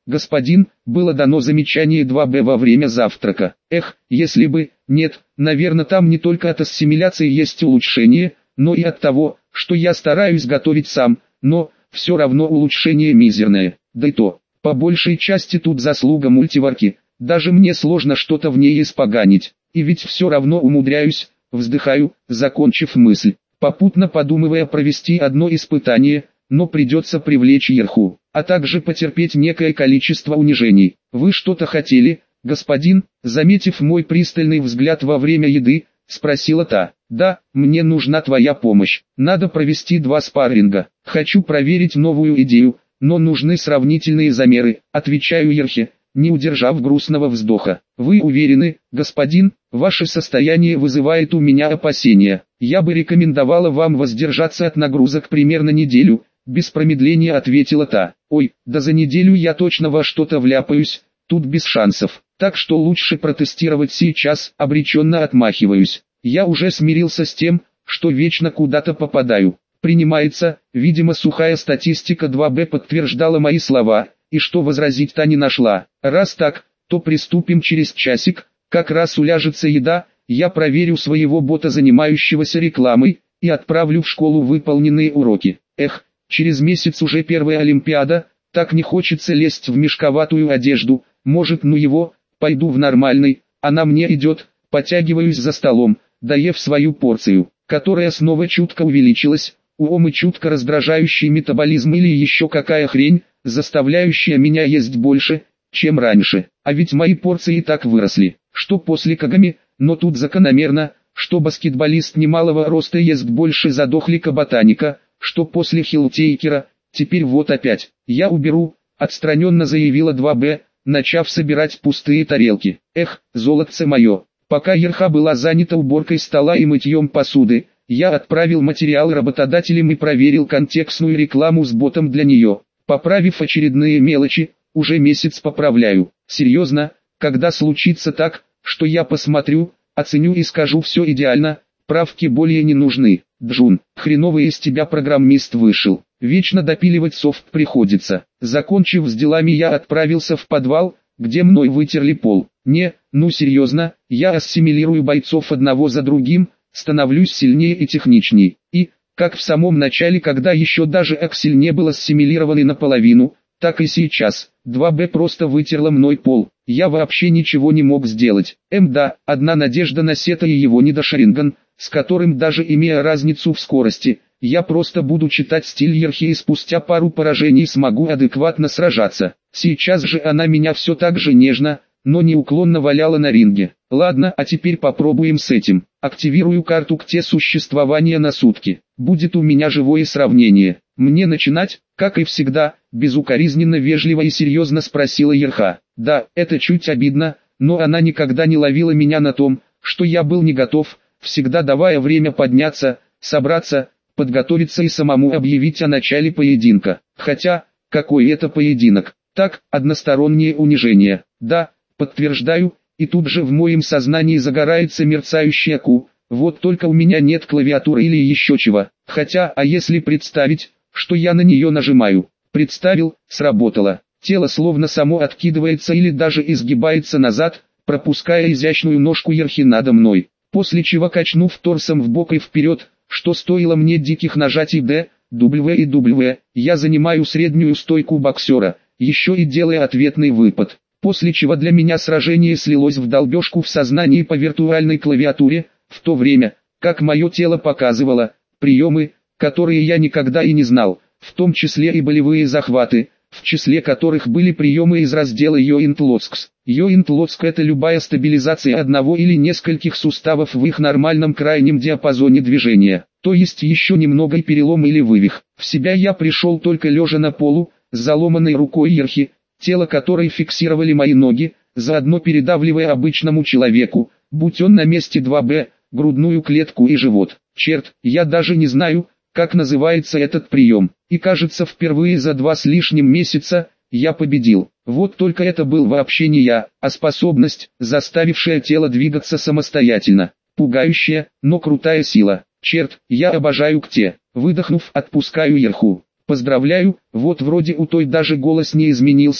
господин, было дано замечание два бэ во время завтрака. Эх, если бы, нет, наверное там не только от ассимиляции есть улучшение, но и от того, что я стараюсь готовить сам, но, все равно улучшение мизерное, да и то, по большей части тут заслуга мультиварки, даже мне сложно что-то в ней испоганить, и ведь все равно умудряюсь, вздыхаю, закончив мысль, попутно подумывая провести одно испытание, но придется привлечь Ерху, а также потерпеть некое количество унижений. Вы что-то хотели, господин, заметив мой пристальный взгляд во время еды, спросила та. Да, мне нужна твоя помощь, надо провести два спарринга, хочу проверить новую идею, но нужны сравнительные замеры, отвечаю Ерхе, не удержав грустного вздоха. Вы уверены, господин, ваше состояние вызывает у меня опасения. Я бы рекомендовала вам воздержаться от нагрузок примерно неделю, без промедления ответила та. Ой, да за неделю я точно во что-то вляпаюсь, тут без шансов. Так что лучше протестировать сейчас, обреченно отмахиваюсь. Я уже смирился с тем, что вечно куда-то попадаю. Принимается, видимо сухая статистика два бэ подтверждала мои слова, и что возразить-то не нашла. Раз так, то приступим через часик, как раз уляжется еда, я проверю своего бота, занимающегося рекламой, и отправлю в школу выполненные уроки. Эх, через месяц уже первая Олимпиада, так не хочется лезть в мешковатую одежду, может ну его, пойду в нормальный, она мне идет, потягиваюсь за столом, доев свою порцию, которая снова чутко увеличилась, уом и чутко раздражающий метаболизм или еще какая хрень, заставляющая меня есть больше, чем раньше, а ведь мои порции и так выросли, что после Кагами, но тут закономерно, что баскетболист немалого роста ест больше задохлика-ботаника, что после Хилтейкера, теперь вот опять, я уберу, отстраненно заявила два бэ, начав собирать пустые тарелки. Эх, золотце мое, пока Ерха была занята уборкой стола и мытьем посуды, я отправил материал работодателям и проверил контекстную рекламу с ботом для нее. Поправив очередные мелочи, уже месяц поправляю. Серьезно, когда случится так, что я посмотрю, оценю и скажу все идеально, правки более не нужны. Джун, хреновый из тебя программист вышел. Вечно допиливать софт приходится. Закончив с делами, я отправился в подвал, где мной вытерли пол. Не, ну серьезно, я ассимилирую бойцов одного за другим, становлюсь сильнее и техничней. И, как в самом начале, когда еще даже Аксель не был ассимилированный наполовину, так и сейчас, два бэ просто вытерла мной пол. Я вообще ничего не мог сделать. Эм да, одна надежда на Сета и его недошаринган, с которым даже имея разницу в скорости, я просто буду читать стиль Ерхи и спустя пару поражений смогу адекватно сражаться. Сейчас же она меня все так же нежно, но неуклонно валяла на ринге. Ладно, а теперь попробуем с этим. Активирую карту КТ существования на сутки. Будет у меня живое сравнение. Мне начинать, как и всегда, безукоризненно вежливо и серьезно спросила Ерха. Да, это чуть обидно, но она никогда не ловила меня на том, что я был не готов, всегда давая время подняться, собраться, подготовиться и самому объявить о начале поединка. Хотя, какой это поединок? Так, одностороннее унижение. Да, подтверждаю, и тут же в моем сознании загорается мерцающая Q. Вот только у меня нет клавиатуры или еще чего. Хотя, а если представить, что я на нее нажимаю? Представил, сработало. Тело словно само откидывается или даже изгибается назад, пропуская изящную ножку Ерхи надо мной. После чего, качнув торсом вбок и вперед, что стоило мне диких нажатий Д, W и W, я занимаю среднюю стойку боксера, еще и делая ответный выпад. После чего для меня сражение слилось в долбежку в сознании по виртуальной клавиатуре, в то время, как мое тело показывало приемы, которые я никогда и не знал, в том числе и болевые захваты, в числе которых были приемы из раздела Joint Locks. Joint Locks — это любая стабилизация одного или нескольких суставов в их нормальном крайнем диапазоне движения, то есть еще немного и перелом или вывих. В себя я пришел только лежа на полу, с заломанной рукой Ерхи, тело которой фиксировали мои ноги, заодно передавливая обычному человеку, будь он на месте два бэ, грудную клетку и живот. Черт, я даже не знаю, как называется этот прием, и кажется впервые за два с лишним месяца, я победил. Вот только это был вообще не я, а способность, заставившая тело двигаться самостоятельно. Пугающая, но крутая сила. Черт, я обожаю КТ. Выдохнув, отпускаю Ерху. Поздравляю, вот вроде у той даже голос не изменился,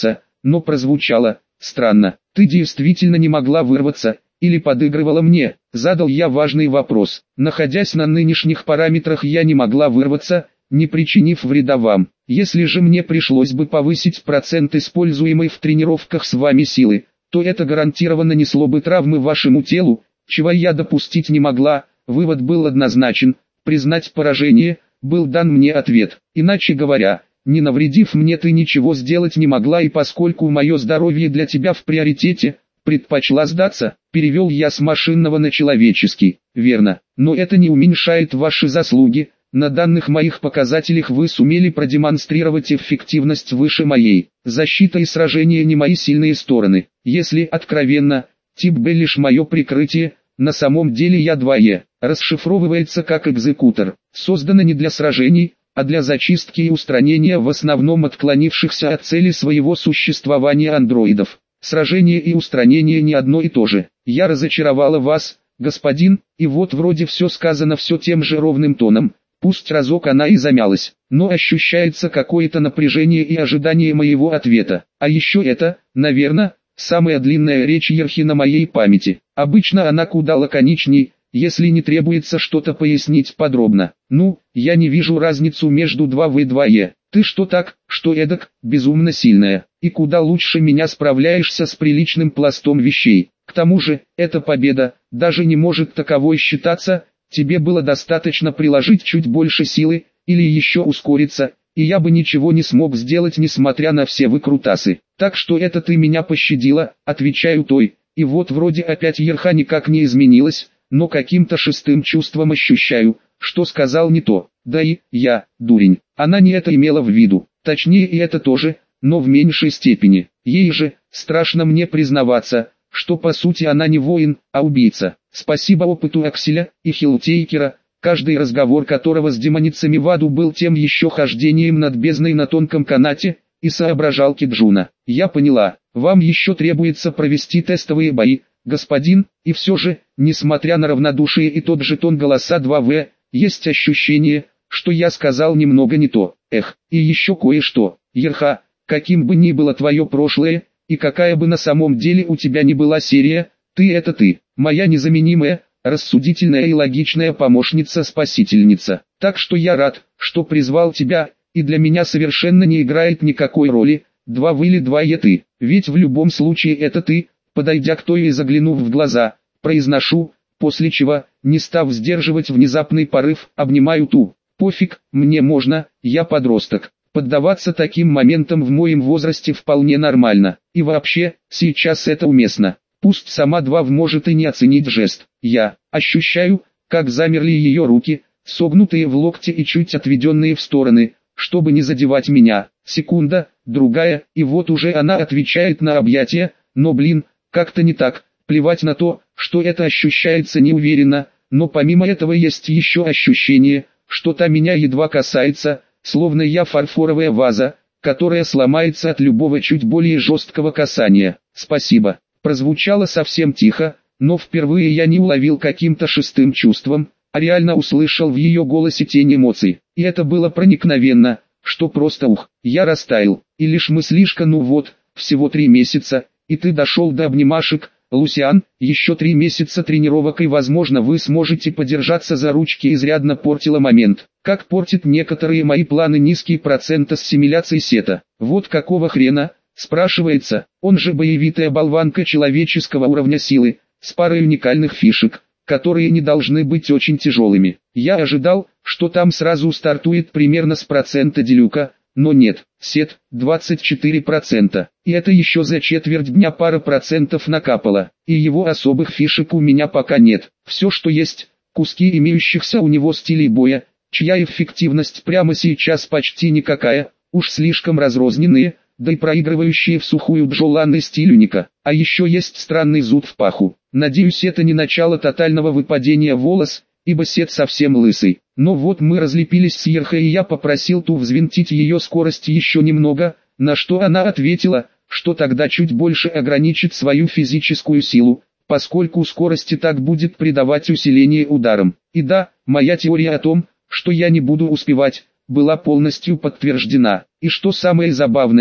но прозвучало странно. Ты действительно не могла вырваться, или подыгрывала мне? Задал я важный вопрос. Находясь на нынешних параметрах, я не могла вырваться, не причинив вреда вам. Если же мне пришлось бы повысить процент используемой в тренировках с вами силы, то это гарантированно несло бы травмы вашему телу, чего я допустить не могла. Вывод был однозначен: признать поражение. Был дан мне ответ. Иначе говоря, не навредив мне, ты ничего сделать не могла, и поскольку мое здоровье для тебя в приоритете, предпочла сдаться. Перевел я с машинного на человеческий. Верно, но это не уменьшает ваши заслуги. На данных моих показателях вы сумели продемонстрировать эффективность выше моей. Защита и сражение не мои сильные стороны. Если откровенно, тип Б лишь мое прикрытие. На самом деле я два Е. Расшифровывается как экзекутор. Создано не для сражений, а для зачистки и устранения в основном отклонившихся от цели своего существования андроидов. Сражение и устранение не одно и то же. Я разочаровала вас, господин, и вот вроде все сказано все тем же ровным тоном. Пусть разок она и замялась, но ощущается какое-то напряжение и ожидание моего ответа. А еще это, наверное, самая длинная речь Ерхи на моей памяти. Обычно она куда лаконичней, если не требуется что-то пояснить подробно. Ну, я не вижу разницу между два В и два Е. Ты что так, что эдак, безумно сильная, и куда лучше меня справляешься с приличным пластом вещей. К тому же, эта победа, даже не может таковой считаться. Тебе было достаточно приложить чуть больше силы, или еще ускориться, и я бы ничего не смог сделать, несмотря на все выкрутасы. Так что это ты меня пощадила, отвечаю той, и вот вроде опять Ерха никак не изменилась, но каким-то шестым чувством ощущаю, что сказал не то. Да и, я, дурень, она не это имела в виду, точнее и это тоже, но в меньшей степени. Ей же, страшно мне признаваться, что по сути она не воин, а убийца. Спасибо опыту Акселя и Хилтейкера, каждый разговор которого с демоницами в аду был тем еще хождением над бездной на тонком канате, и соображалки Джуна. Я поняла, вам еще требуется провести тестовые бои, господин, и все же, несмотря на равнодушие и тот же тон голоса два В, есть ощущение, что я сказал немного не то. Эх, и еще кое-что. Ерха, каким бы ни было твое прошлое, и какая бы на самом деле у тебя ни была серия, ты это ты, моя незаменимая, рассудительная и логичная помощница-спасительница. Так что я рад, что призвал тебя, и для меня совершенно не играет никакой роли, два В или два Е ты, ведь в любом случае это ты. Подойдя к той и заглянув в глаза, произношу, после чего, не став сдерживать внезапный порыв, обнимаю ту. Пофиг, мне можно, я подросток. Поддаваться таким моментам в моем возрасте вполне нормально. И вообще, сейчас это уместно. Пусть сама два В может и не оценить жест. Я ощущаю, как замерли ее руки, согнутые в локте и чуть отведенные в стороны, чтобы не задевать меня. Секунда, другая, и вот уже она отвечает на объятия, но блин, как-то не так. Плевать на то, что это ощущается неуверенно, но помимо этого есть еще ощущение, что та меня едва касается, словно я фарфоровая ваза, которая сломается от любого чуть более жесткого касания. Спасибо. Прозвучало совсем тихо, но впервые я не уловил каким-то шестым чувством, а реально услышал в ее голосе тень эмоций. И это было проникновенно, что просто ух, я растаял. И лишь мыслишка, ну вот, всего три месяца, и ты дошел до обнимашек. Лусиан, еще три месяца тренировок и возможно вы сможете подержаться за ручки, изрядно портила момент. Как портит некоторые мои планы низкий процент ассимиляции сета. Вот какого хрена, спрашивается, он же боевитая болванка человеческого уровня силы, с парой уникальных фишек, которые не должны быть очень тяжелыми. Я ожидал, что там сразу стартует примерно с процента делюка, но нет, сет, двадцать четыре процента, и это еще за четверть дня пара процентов накапало, и его особых фишек у меня пока нет. Все что есть, куски имеющихся у него стилей боя, чья эффективность прямо сейчас почти никакая, уж слишком разрозненные, да и проигрывающие в сухую Джолан и стиль уника. А еще есть странный зуд в паху. Надеюсь, это не начало тотального выпадения волос, ибо сет совсем лысый. Но вот мы разлепились с Ерхой, и я попросил ту взвинтить ее скорость еще немного, на что она ответила, что тогда чуть больше ограничит свою физическую силу, поскольку скорость и так будет придавать усиление ударам. И да, моя теория о том, что я не буду успевать, была полностью подтверждена. И что самое забавное,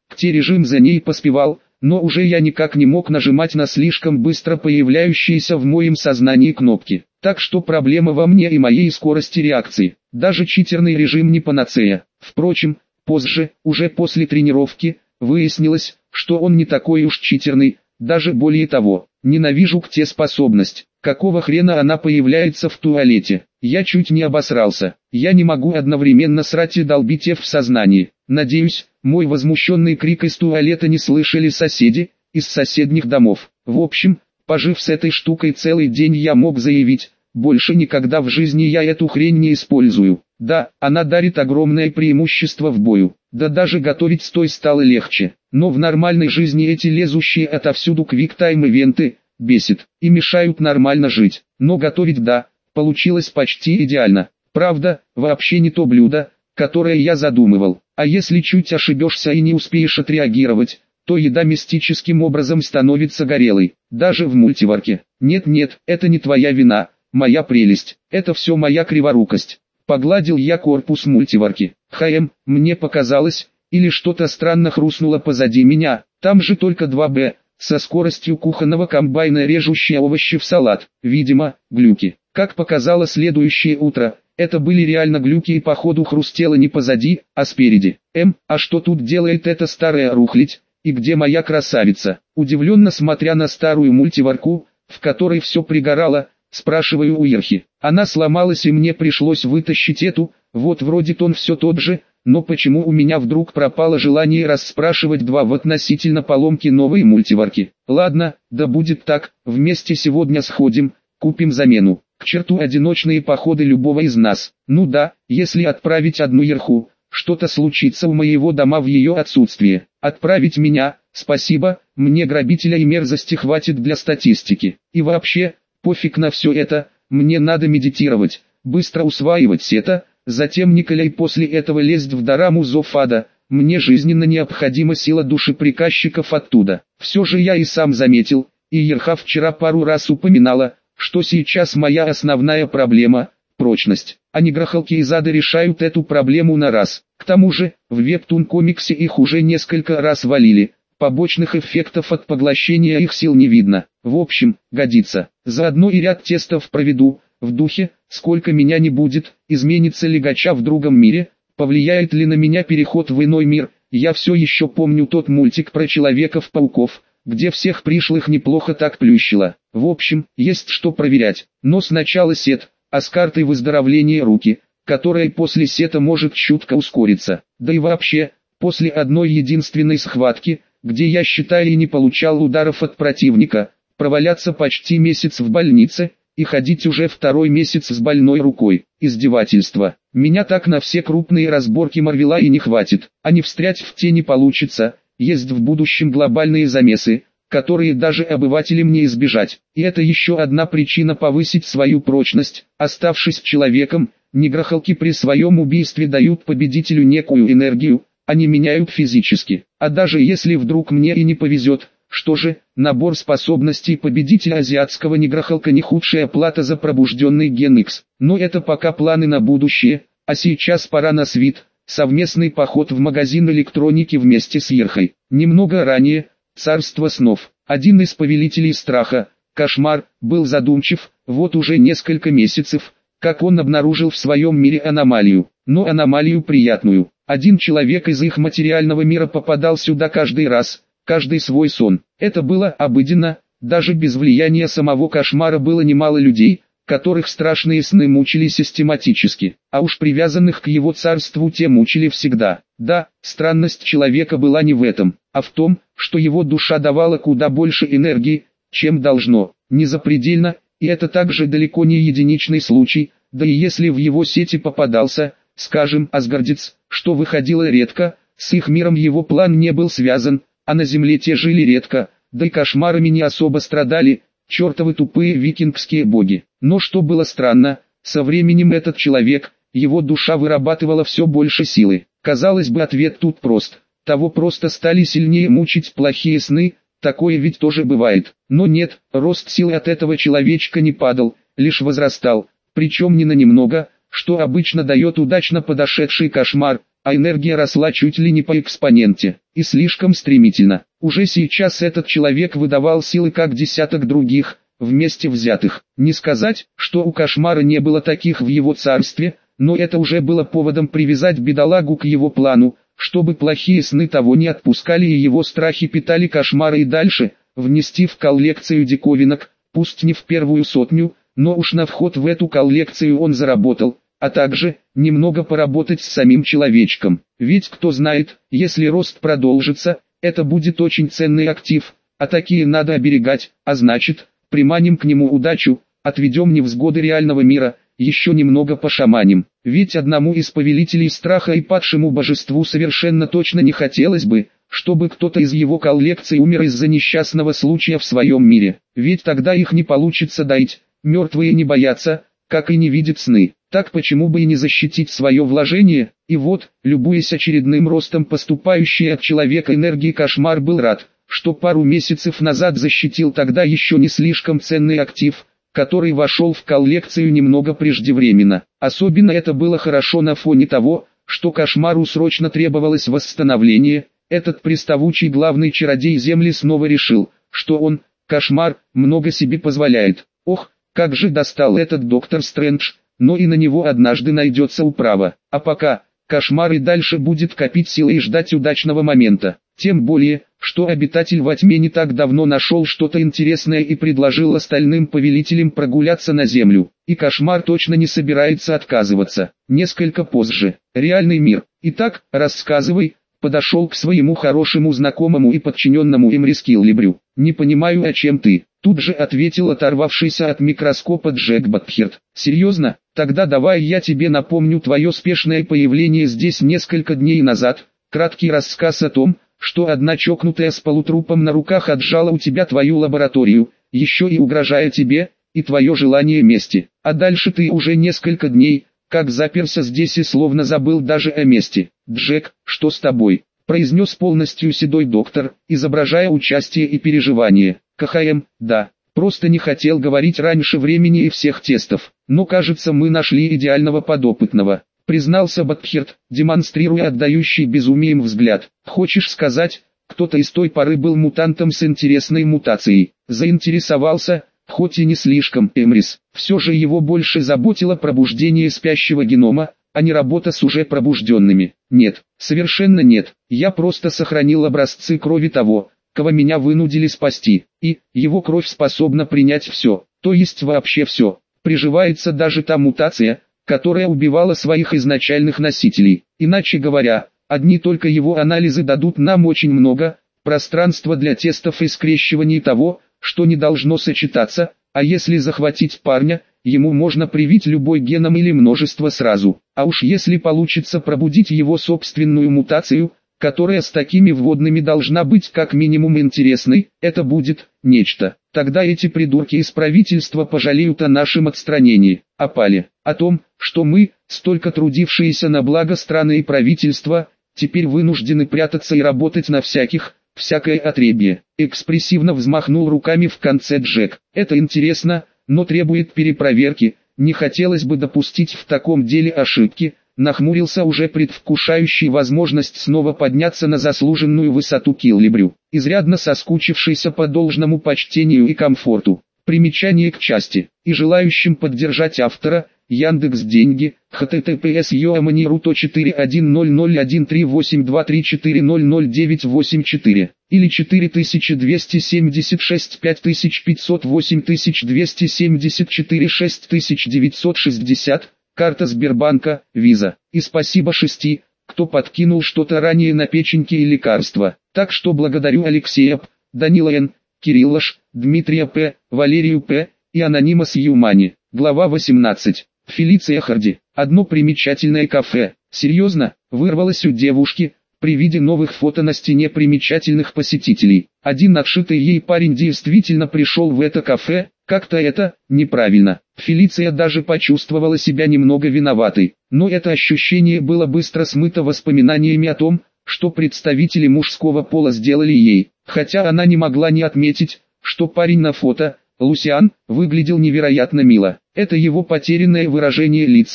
Кте-режим за ней поспевал, но уже я никак не мог нажимать на слишком быстро появляющиеся в моем сознании кнопки. Так что проблема во мне и моей скорости реакции. Даже читерный режим не панацея. Впрочем, позже, уже после тренировки, выяснилось, что он не такой уж читерный, даже более того. Ненавижу кте-способность. Какого хрена она появляется в туалете? Я чуть не обосрался. Я не могу одновременно срать и долбить F в сознании. Надеюсь, мой возмущенный крик из туалета не слышали соседи, из соседних домов. В общем, пожив с этой штукой целый день, я мог заявить, больше никогда в жизни я эту хрень не использую. Да, она дарит огромное преимущество в бою. Да даже готовить с той стало легче. Но в нормальной жизни эти лезущие отовсюду квиктайм-ивенты бесит и мешают нормально жить. Но готовить, да, получилось почти идеально. Правда, вообще не то блюдо, которое я задумывал. А если чуть ошибешься и не успеешь отреагировать, то еда мистическим образом становится горелой. Даже в мультиварке. Нет-нет, это не твоя вина, моя прелесть. Это все моя криворукость. Погладил я корпус мультиварки. Хм, мне показалось, или что-то странно хрустнуло позади меня. Там же только два бэ, со скоростью кухонного комбайна, режущие овощи в салат. Видимо, глюки. Как показало следующее утро, это были реально глюки, и походу хрустело не позади, а спереди. Эм, а что тут делает эта старая рухлядь? И где моя красавица? Удивленно смотря на старую мультиварку, в которой все пригорало, спрашиваю у Ирхи. Она сломалась, и мне пришлось вытащить эту, вот вроде тон все тот же, но почему у меня вдруг пропало желание расспрашивать два в относительно поломки новой мультиварки? Ладно, да будет так, вместе сегодня сходим, купим замену. К черту одиночные походы любого из нас. Ну да, если отправить одну Ирху, что-то случится у моего дома в ее отсутствие. Отправить меня, спасибо, мне грабителя и мерзости хватит для статистики. И вообще, пофиг на все это, мне надо медитировать, быстро усваивать это, затем Николай после этого лезть в дораму Зофада. Мне жизненно необходима сила души приказчиков оттуда. Все же я и сам заметил, и Ерха вчера пару раз упоминала, что сейчас моя основная проблема – прочность. А негрохалки из ада решают эту проблему на раз. К тому же, в вебтун-комиксе их уже несколько раз валили. Побочных эффектов от поглощения их сил не видно. В общем, годится. Заодно и ряд тестов проведу, в духе, сколько меня не будет, изменится ли Гача в другом мире, повлияет ли на меня переход в иной мир. Я все еще помню тот мультик про Человеков-пауков, где всех пришлых неплохо так плющило. В общем, есть что проверять. Но сначала сет, а с картой выздоровления руки, которая после сета может чутко ускориться. Да и вообще, после одной единственной схватки, где я считаю и не получал ударов от противника, проваляться почти месяц в больнице, и ходить уже второй месяц с больной рукой. Издевательство. Меня так на все крупные разборки Марвела и не хватит, а не встрять в те не получится. Есть в будущем глобальные замесы, которые даже обывателям не избежать. И это еще одна причина повысить свою прочность. Оставшись человеком, негрохалки при своем убийстве дают победителю некую энергию, они меняют физически. А даже если вдруг мне и не повезет, что же, набор способностей победителя азиатского негрохалка не худшая плата за пробужденный ген Икс. Но это пока планы на будущее, а сейчас пора на свит. Совместный поход в магазин электроники вместе с Ерхой. Немного ранее, царство снов. Один из повелителей страха, Кошмар, был задумчив, вот уже несколько месяцев, как он обнаружил в своем мире аномалию. Но аномалию приятную. Один человек из их материального мира попадал сюда каждый раз, каждый свой сон. Это было обыденно, даже без влияния самого Кошмара было немало людей, которых страшные сны мучили систематически, а уж привязанных к его царству те мучили всегда. Да, странность человека была не в этом, а в том, что его душа давала куда больше энергии, чем должно, не запредельно, и это также далеко не единичный случай, да и если в его сети попадался, скажем, асгардец, что выходило редко, с их миром его план не был связан, а на земле те жили редко, да и кошмарами не особо страдали, чертовы тупые викингские боги. Но что было странно, со временем этот человек, его душа вырабатывала все больше силы. Казалось бы, ответ тут прост. Того просто стали сильнее мучить плохие сны, такое ведь тоже бывает. Но нет, рост силы от этого человечка не падал, лишь возрастал, причем не на немного, что обычно дает удачно подошедший кошмар, а энергия росла чуть ли не по экспоненте, и слишком стремительно. Уже сейчас этот человек выдавал силы как десяток других, вместе взятых. Не сказать, что у кошмара не было таких в его царстве, но это уже было поводом привязать бедолагу к его плану, чтобы плохие сны того не отпускали и его страхи питали кошмары и дальше, внести в коллекцию диковинок, пусть не в первую сотню, но уж на вход в эту коллекцию он заработал, а также, немного поработать с самим человечком. Ведь кто знает, если рост продолжится, это будет очень ценный актив, а такие надо оберегать, а значит, приманим к нему удачу, отведем невзгоды реального мира, еще немного пошаманим. Ведь одному из повелителей страха и падшему божеству совершенно точно не хотелось бы, чтобы кто-то из его коллекции умер из-за несчастного случая в своем мире. Ведь тогда их не получится доить, мертвые не боятся, как и не видят сны. Так почему бы и не защитить свое вложение? И вот, любуясь очередным ростом поступающей от человека энергии, кошмар был рад, что пару месяцев назад защитил тогда еще не слишком ценный актив, который вошел в коллекцию немного преждевременно. Особенно это было хорошо на фоне того, что кошмару срочно требовалось восстановление. Этот приставучий главный чародей Земли снова решил, что он, кошмар, много себе позволяет. Ох, как же достал этот доктор Стрэндж, но и на него однажды найдется управа. А пока, кошмар и дальше будет копить силы и ждать удачного момента. Тем более, что обитатель во тьме не так давно нашел что-то интересное и предложил остальным повелителям прогуляться на землю. И кошмар точно не собирается отказываться. Несколько позже. Реальный мир. Итак, рассказывай. Подошел к своему хорошему знакомому и подчиненному Эмри Скиллибрю. «Не понимаю, о чем ты?» Тут же ответил оторвавшийся от микроскопа Джек Батхерт. «Серьезно? Тогда давай я тебе напомню твое спешное появление здесь несколько дней назад. Краткий рассказ о том, что одна чокнутая с полутрупом на руках отжала у тебя твою лабораторию, еще и угрожая тебе, и твое желание мести. А дальше ты уже несколько дней, как заперся здесь и словно забыл даже о мести. Джек, что с тобой?» произнес полностью седой доктор, изображая участие и переживание. «КХМ, да, просто не хотел говорить раньше времени и всех тестов, но кажется мы нашли идеального подопытного», признался Батхерт, демонстрируя отдающий безумием взгляд. «Хочешь сказать, кто-то из той поры был мутантом с интересной мутацией?» Заинтересовался, хоть и не слишком, Эмрис. Все же его больше заботило пробуждение спящего генома, а не работа с уже пробужденными. «Нет, совершенно нет, я просто сохранил образцы крови того, кого меня вынудили спасти, и его кровь способна принять все, то есть вообще все. Приживается даже та мутация, которая убивала своих изначальных носителей. Иначе говоря, одни только его анализы дадут нам очень много пространства для тестов и скрещиваний того, что не должно сочетаться, а если захватить парня, ему можно привить любой геном или множество сразу. А уж если получится пробудить его собственную мутацию, которая с такими вводными должна быть как минимум интересной, это будет нечто. Тогда эти придурки из правительства пожалеют о нашем отстранении, о пале, о том, что мы, столько трудившиеся на благо страны и правительства, теперь вынуждены прятаться и работать на всяких, всякое отребье. Экспрессивно взмахнул руками в конце Джек. Это интересно, но требует перепроверки, не хотелось бы допустить в таком деле ошибки. Нахмурился уже предвкушающий возможность снова подняться на заслуженную высоту Киллибрю, изрядно соскучившийся по должному почтению и комфорту. Примечание к части и желающим поддержать автора, Яндекс.Деньги, https yoamani.ru четыре один ноль ноль один три восемь два три четыре ноль ноль девять восемь четыре или четыре двести семьдесят шесть пять пятьсот восемь двести семьдесят четыре шесть девятьсот шестьдесят, карта Сбербанка, Виза. И спасибо шести, кто подкинул что-то ранее на печеньки и лекарства. Так что благодарю Алексея П., Данила Н., Кирилла Ш., Дмитрия П., Валерию П. и Анонимас Юмани. Глава восемнадцать. Фелиция Харди. Одно примечательное кафе. Серьезно, вырвалось у девушки, при виде новых фото на стене примечательных посетителей. Один отшитый ей парень действительно пришел в это кафе, как-то это, неправильно. Фелиция даже почувствовала себя немного виноватой, но это ощущение было быстро смыто воспоминаниями о том, что представители мужского пола сделали ей, хотя она не могла не отметить, что парень на фото, Лусиан, выглядел невероятно мило. Это его потерянное выражение лица,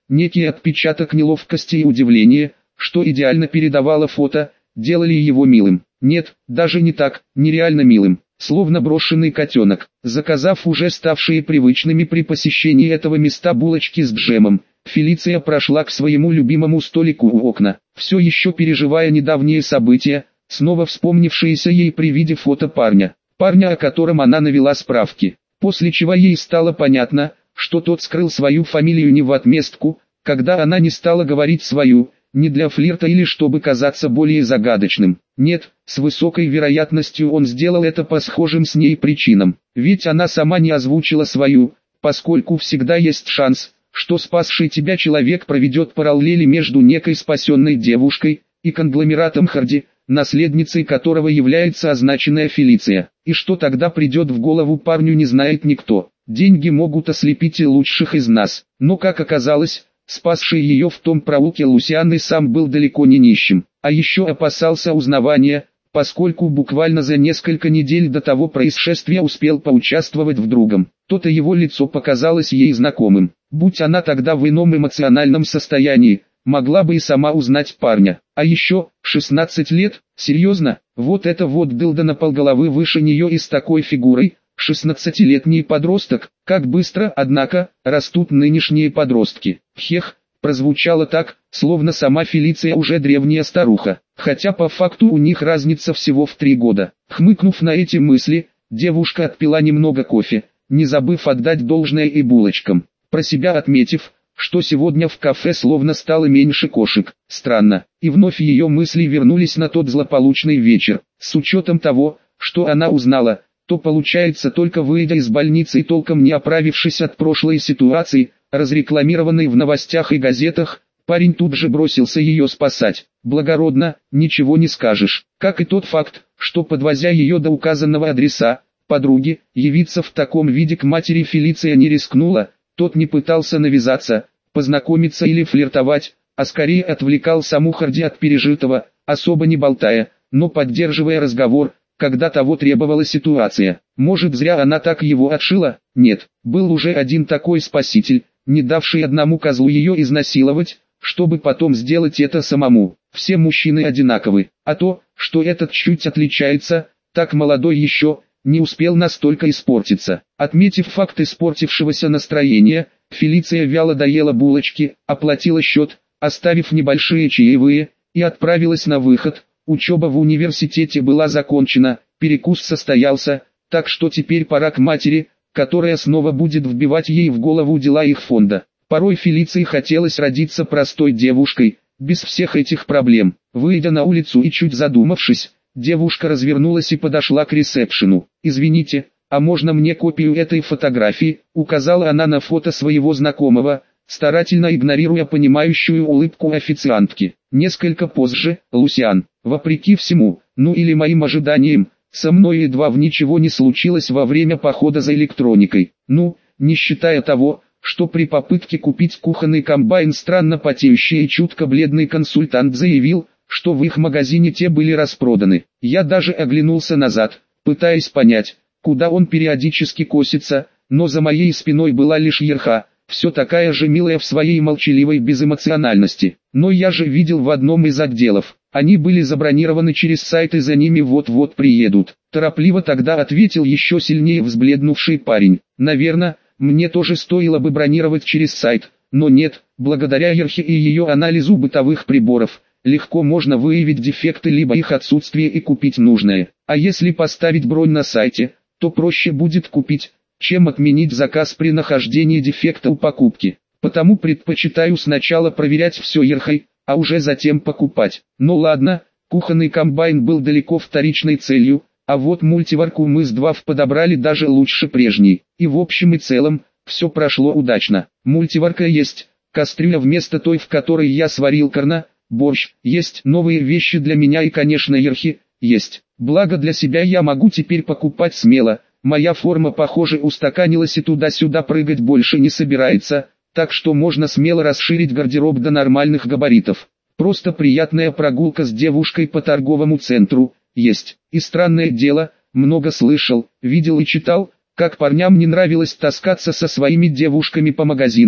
Некий отпечаток неловкости и удивления, что идеально передавало фото, делали его милым. Нет, даже не так, нереально милым, словно брошенный котенок. Заказав уже ставшие привычными при посещении этого места булочки с джемом, Фелиция прошла к своему любимому столику у окна, все еще переживая недавние события, снова вспомнившиеся ей при виде фото парня, парня, о котором она навела справки, после чего ей стало понятно, что тот скрыл свою фамилию не в отместку, когда она не стала говорить свою, не для флирта или чтобы казаться более загадочным. Нет, с высокой вероятностью он сделал это по схожим с ней причинам, ведь она сама не озвучила свою, поскольку всегда есть шанс, что спасший тебя человек проведет параллели между некой спасенной девушкой и конгломератом Харди, наследницей которого является означенная Фелиция. И что тогда придет в голову парню, не знает никто. Деньги могут ослепить и лучших из нас, но как оказалось, спасший ее в том проулке Лусиан и сам был далеко не нищим, а еще опасался узнавания, поскольку буквально за несколько недель до того происшествия успел поучаствовать в другом. То-то его лицо показалось ей знакомым. Будь она тогда в ином эмоциональном состоянии, могла бы и сама узнать парня. А еще, шестнадцать лет, серьезно, вот это вот дылда на полголовы выше нее и с такой фигурой, шестнадцатилетний подросток, как быстро, однако, растут нынешние подростки. Хех, прозвучало так, словно сама Фелиция уже древняя старуха, хотя по факту у них разница всего в три года. Хмыкнув на эти мысли, девушка отпила немного кофе, не забыв отдать должное и булочкам, про себя отметив, что сегодня в кафе словно стало меньше кошек. Странно, и вновь ее мысли вернулись на тот злополучный вечер. С учетом того, что она узнала, то получается, только выйдя из больницы и толком не оправившись от прошлой ситуации, разрекламированной в новостях и газетах, парень тут же бросился ее спасать. Благородно, ничего не скажешь. Как и тот факт, что подвозя ее до указанного адреса, подруги, явиться в таком виде к матери Фелиция не рискнула, тот не пытался навязаться, познакомиться или флиртовать, а скорее отвлекал саму Харди от пережитого, особо не болтая, но поддерживая разговор, когда того требовала ситуация. Может, зря она так его отшила? Нет, был уже один такой спаситель, не давший одному козлу ее изнасиловать, чтобы потом сделать это самому. Все мужчины одинаковы, а то, что этот чуть отличается, так молодой еще, не успел настолько испортиться. Отметив факт испортившегося настроения, Фелиция вяло доела булочки, оплатила счет, оставив небольшие чаевые, и отправилась на выход. Учеба в университете была закончена, перекус состоялся, так что теперь пора к матери, которая снова будет вбивать ей в голову дела их фонда. Порой Фелиции хотелось родиться простой девушкой, без всех этих проблем. Выйдя на улицу и чуть задумавшись, девушка развернулась и подошла к ресепшену. «Извините, а можно мне копию этой фотографии?» — указала она на фото своего знакомого, старательно игнорируя понимающую улыбку официантки. Несколько позже, Лусиан, вопреки всему, ну или моим ожиданиям, со мной едва в ничего не случилось во время похода за электроникой. Ну, не считая того, что при попытке купить кухонный комбайн странно потеющий и чутко бледный консультант заявил, что в их магазине те были распроданы. Я даже оглянулся назад, пытаясь понять, куда он периодически косится, но за моей спиной была лишь Ерха, все такая же милая в своей молчаливой безэмоциональности. Но я же видел в одном из отделов, они были забронированы через сайт и за ними вот-вот приедут. Торопливо тогда ответил еще сильнее взбледнувший парень. Наверное, мне тоже стоило бы бронировать через сайт, но нет, благодаря Ерхе и ее анализу бытовых приборов, легко можно выявить дефекты либо их отсутствие и купить нужное. А если поставить бронь на сайте, то проще будет купить, чем отменить заказ при нахождении дефекта у покупки. Потому предпочитаю сначала проверять все Ерхой, а уже затем покупать. Ну ладно, кухонный комбайн был далеко вторичной целью, а вот мультиварку мы с Двав подобрали даже лучше прежней. И в общем и целом, все прошло удачно. Мультиварка есть, кастрюля вместо той, в которой я сварил корна, борщ, есть новые вещи для меня и, конечно, Ерхи, есть. Благо для себя я могу теперь покупать смело, моя форма, похоже, устаканилась и туда-сюда прыгать больше не собирается, так что можно смело расширить гардероб до нормальных габаритов. Просто приятная прогулка с девушкой по торговому центру, есть. И странное дело, много слышал, видел и читал, как парням не нравилось таскаться со своими девушками по магазинам,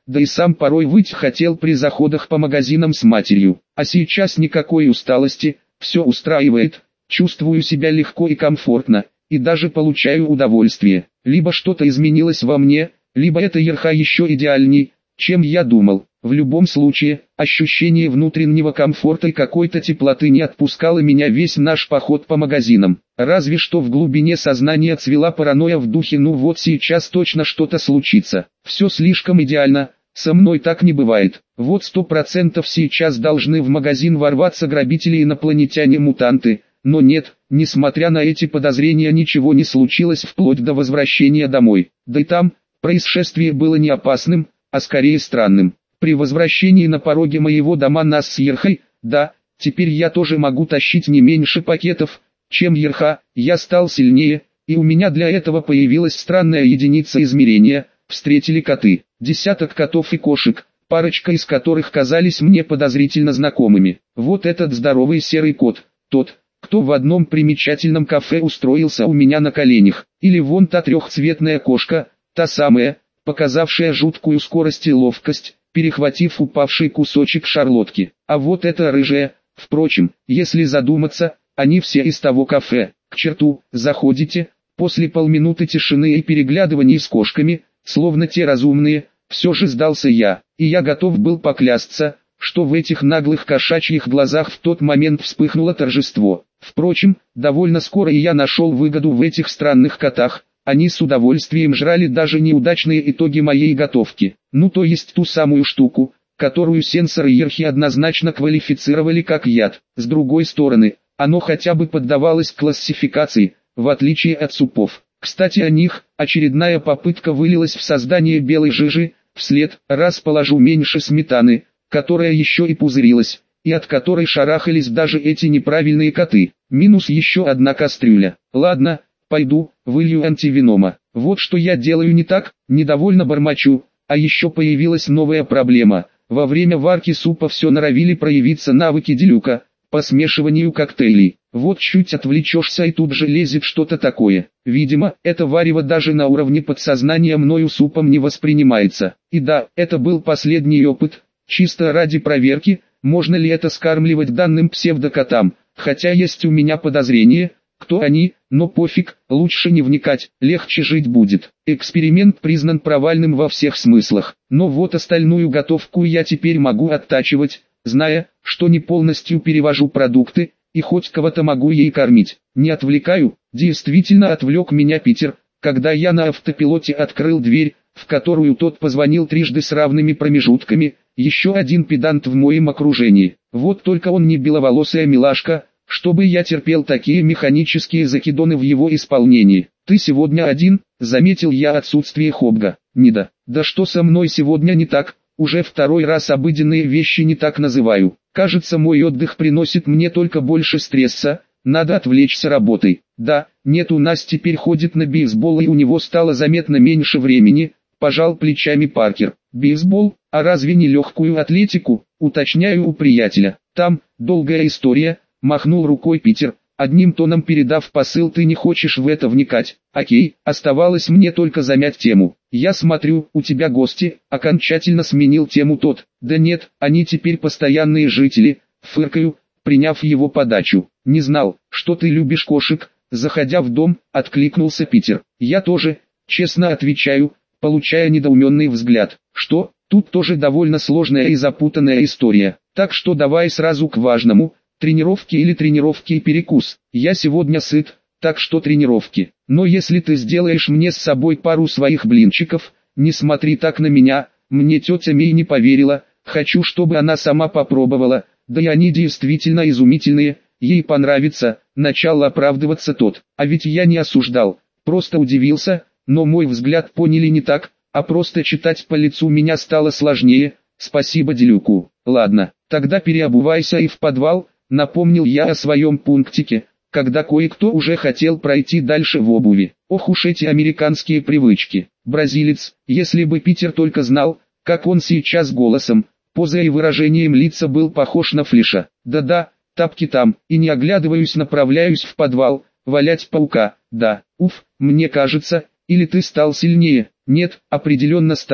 да и сам порой выть хотел при заходах по магазинам с матерью. А сейчас никакой усталости, все устраивает, чувствую себя легко и комфортно, и даже получаю удовольствие. Либо что-то изменилось во мне, либо эта Ерха еще идеальней, чем я думал. В любом случае, ощущение внутреннего комфорта и какой-то теплоты не отпускало меня весь наш поход по магазинам. Разве что в глубине сознания цвела паранойя в духе «ну вот сейчас точно что-то случится». Все слишком идеально, со мной так не бывает. Вот сто процентов сейчас должны в магазин ворваться грабители-инопланетяне-мутанты, но нет, несмотря на эти подозрения, ничего не случилось вплоть до возвращения домой. Да и там, происшествие было не опасным, а скорее странным. При возвращении на пороге моего дома нас с Ерхой, да, теперь я тоже могу тащить не меньше пакетов, чем Ерха, я стал сильнее, и у меня для этого появилась странная единица измерения, встретили коты, десяток котов и кошек, парочка из которых казались мне подозрительно знакомыми. Вот этот здоровый серый кот, тот, кто в одном примечательном кафе устроился у меня на коленях, или вон та трехцветная кошка, та самая, показавшая жуткую скорость и ловкость, перехватив упавший кусочек шарлотки. А вот эта рыжая, впрочем, если задуматься, они все из того кафе. К черту, заходите, после полминуты тишины и переглядываний с кошками, словно те разумные, все же сдался я, и я готов был поклясться, что в этих наглых кошачьих глазах в тот момент вспыхнуло торжество. Впрочем, довольно скоро и я нашел выгоду в этих странных котах. Они с удовольствием жрали даже неудачные итоги моей готовки. Ну то есть ту самую штуку, которую сенсоры Ерхи однозначно квалифицировали как яд. С другой стороны, оно хотя бы поддавалось классификации, в отличие от супов. Кстати о них, очередная попытка вылилась в создание белой жижи, вслед раз положу меньше сметаны, которая еще и пузырилась, и от которой шарахались даже эти неправильные коты. Минус еще одна кастрюля. Ладно. Пойду, вылью антивенома. Вот что я делаю не так, недовольно бормочу. А еще появилась новая проблема. Во время варки супа все норовили проявиться навыки Делюка, по смешиванию коктейлей. Вот чуть отвлечешься и тут же лезет что-то такое. Видимо, это варево даже на уровне подсознания мною супом не воспринимается. И да, это был последний опыт, чисто ради проверки, можно ли это скармливать данным псевдокотам, хотя есть у меня подозрение, кто они, но пофиг, лучше не вникать, легче жить будет. Эксперимент признан провальным во всех смыслах, но вот остальную готовку я теперь могу оттачивать, зная, что не полностью перевожу продукты, и хоть кого-то могу ей кормить. Не отвлекаю, действительно отвлек меня Питер, когда я на автопилоте открыл дверь, в которую тот позвонил трижды с равными промежутками, еще один педант в моем окружении. Вот только он не беловолосая милашка, чтобы я терпел такие механические закидоны в его исполнении. «Ты сегодня один?» — заметил я отсутствие Хобга. «Нида, да что со мной сегодня не так? Уже второй раз обыденные вещи не так называю. Кажется, мой отдых приносит мне только больше стресса, надо отвлечься работой. Да, нет, у нас теперь ходит на бейсбол и у него стало заметно меньше времени», — пожал плечами Паркер. «Бейсбол? А разве не легкую атлетику?» — уточняю у приятеля. «Там, долгая история». Махнул рукой Питер, одним тоном передав посыл: «Ты не хочешь в это вникать». Окей, оставалось мне только замять тему. «Я смотрю, у тебя гости», — окончательно сменил тему тот. «Да нет, они теперь постоянные жители», — фыркаю, приняв его подачу. «Не знал, что ты любишь кошек», — заходя в дом, откликнулся Питер. «Я тоже», — честно отвечаю, получая недоуменный взгляд. «Что? Тут тоже довольно сложная и запутанная история. Так что давай сразу к важному. Тренировки или тренировки и перекус. Я сегодня сыт, так что тренировки. Но если ты сделаешь мне с собой пару своих блинчиков, не смотри так на меня, мне тетя Мей не поверила, хочу, чтобы она сама попробовала, да и они действительно изумительные, ей понравится», — начал оправдываться тот. А ведь я не осуждал, просто удивился, но мой взгляд поняли не так, а просто читать по лицу меня стало сложнее. «Спасибо Делюку. Ладно, тогда переобувайся и в подвал», — напомнил я о своем пунктике, когда кое-кто уже хотел пройти дальше в обуви. Ох уж эти американские привычки. Бразилец, если бы Питер только знал, как он сейчас голосом, позой и выражением лица был похож на Флиша. Да-да, тапки там, и не оглядываюсь, направляюсь в подвал, валять паука. Да, уф, мне кажется, или ты стал сильнее? Нет, определенно стал.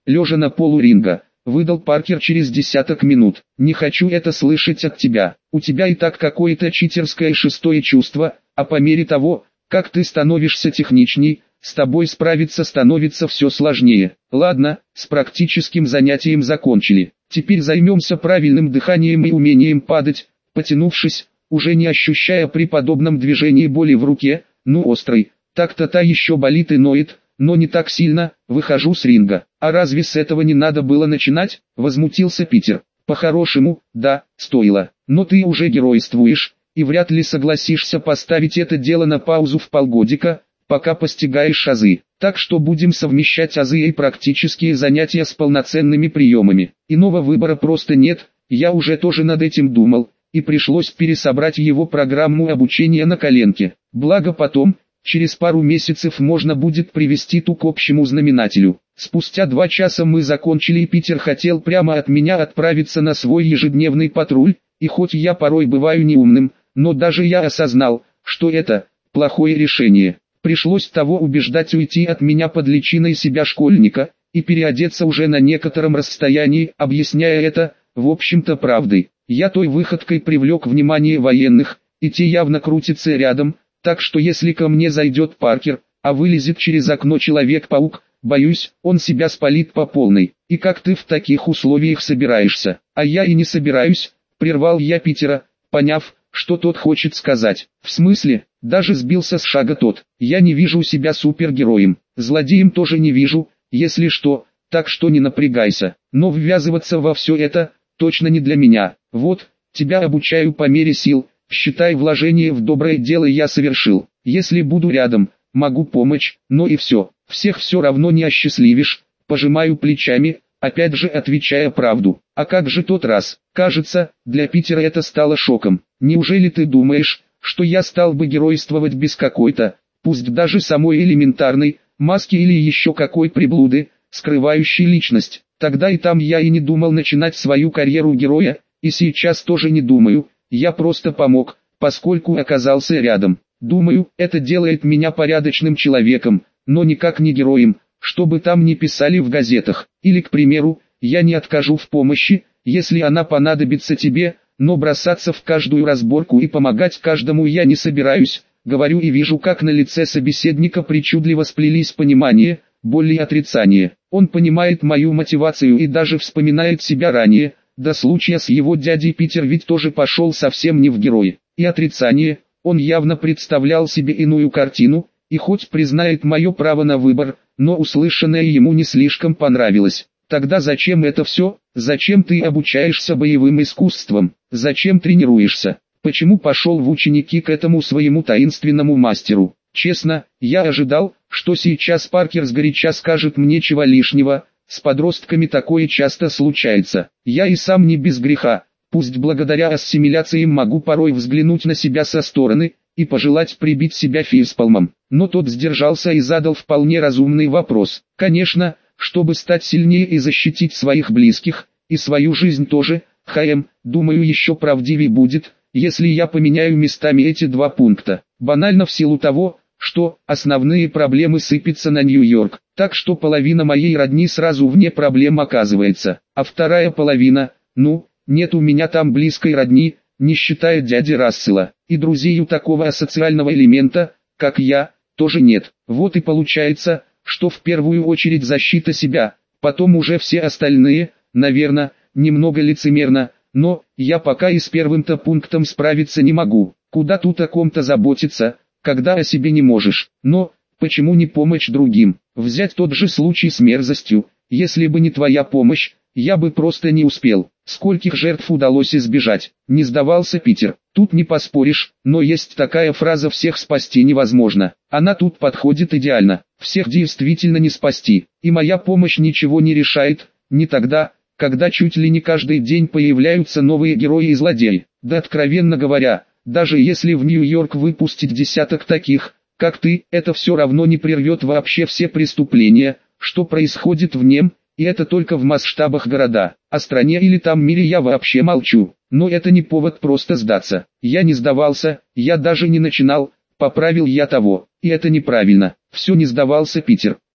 лежа на полу ринга, выдал Паркер через десяток минут. «Не хочу это слышать от тебя. У тебя и так какое-то читерское шестое чувство, а по мере того, как ты становишься техничней, с тобой справиться становится все сложнее. Ладно, с практическим занятием закончили. Теперь займемся правильным дыханием и умением падать». Потянувшись, уже не ощущая при подобном движении боли в руке, ну острой, так-то та еще болит и ноет, но не так сильно, выхожу с ринга. «А разве с этого не надо было начинать?» — возмутился Питер. «По-хорошему, да, стоило. Но ты уже геройствуешь, и вряд ли согласишься поставить это дело на паузу в полгодика, пока постигаешь азы. Так что будем совмещать азы и практические занятия с полноценными приемами. Иного выбора просто нет, я уже тоже над этим думал, и пришлось пересобрать его программу обучения на коленке. Благо потом, через пару месяцев можно будет привести ту к общему знаменателю». Спустя два часа мы закончили, и Питер хотел прямо от меня отправиться на свой ежедневный патруль, и хоть я порой бываю неумным, но даже я осознал, что это плохое решение. Пришлось того убеждать уйти от меня под личиной себя школьника, и переодеться уже на некотором расстоянии, объясняя это, в общем-то правдой. Я той выходкой привлек внимание военных, и те явно крутятся рядом, так что если ко мне зайдет Паркер, а вылезет через окно Человек-паук, боюсь, он себя спалит по полной. «И как ты в таких условиях собираешься?» «А я и не собираюсь», — прервал я Питера, поняв, что тот хочет сказать. «В смысле?» — даже сбился с шага тот. «Я не вижу себя супергероем, злодеем тоже не вижу, если что, так что не напрягайся. Но ввязываться во все это, точно не для меня. Вот, тебя обучаю по мере сил, считай, вложение в доброе дело я совершил. Если буду рядом, могу помочь, но и все. Всех все равно не осчастливишь». Пожимаю плечами, опять же отвечая правду. «А как же тот раз?» Кажется, для Питера это стало шоком. «Неужели ты думаешь, что я стал бы геройствовать без какой-то, пусть даже самой элементарной, маски или еще какой приблуды, скрывающей личность? Тогда и там я и не думал начинать свою карьеру героя, и сейчас тоже не думаю, я просто помог, поскольку оказался рядом. Думаю, это делает меня порядочным человеком, но никак не героем, что бы там ни писали в газетах. Или, к примеру, я не откажу в помощи, если она понадобится тебе, но бросаться в каждую разборку и помогать каждому я не собираюсь». Говорю и вижу, как на лице собеседника причудливо сплелись понимание, боль и отрицание. Он понимает мою мотивацию и даже вспоминает себя ранее. До случая с его дядей Питер ведь тоже пошел совсем не в герои. И отрицание, он явно представлял себе иную картину, и хоть признает мое право на выбор, но услышанное ему не слишком понравилось. «Тогда зачем это все? Зачем ты обучаешься боевым искусствам? Зачем тренируешься? Почему пошел в ученики к этому своему таинственному мастеру?» Честно, я ожидал, что сейчас Паркер сгоряча скажет мне чего лишнего. С подростками такое часто случается. Я и сам не без греха, пусть благодаря ассимиляциям могу порой взглянуть на себя со стороны и пожелать прибить себя фейспалмом. Но тот сдержался и задал вполне разумный вопрос. «Конечно, чтобы стать сильнее и защитить своих близких, и свою жизнь тоже, ХМ, думаю, еще правдивее будет, если я поменяю местами эти два пункта. Банально в силу того, что основные проблемы сыпятся на Нью-Йорк, так что половина моей родни сразу вне проблем оказывается, а вторая половина, ну, нет у меня там близкой родни, не считая дяди Рассела, и друзей у такого асоциального элемента, как я, тоже нет. Вот и получается, что в первую очередь защита себя, потом уже все остальные, наверное, немного лицемерно, но я пока и с первым-то пунктом справиться не могу. Куда тут о ком-то заботиться, когда о себе не можешь? Но почему не помочь другим? Взять тот же случай с мерзостью. Если бы не твоя помощь, я бы просто не успел. Скольких жертв удалось избежать? Не сдавался Питер. Тут не поспоришь, но есть такая фраза: всех спасти невозможно. Она тут подходит идеально. Всех действительно не спасти. И моя помощь ничего не решает, не тогда, когда чуть ли не каждый день появляются новые герои и злодеи. Да, откровенно говоря, даже если в Нью-Йорк выпустить десяток таких, как ты, это все равно не прервет вообще все преступления, что происходит в нем, и это только в масштабах города. О стране или там мире я вообще молчу. Но это не повод просто сдаться. Я не сдавался, я даже не начинал, поправил я того. И это неправильно. Все не сдавался Питер.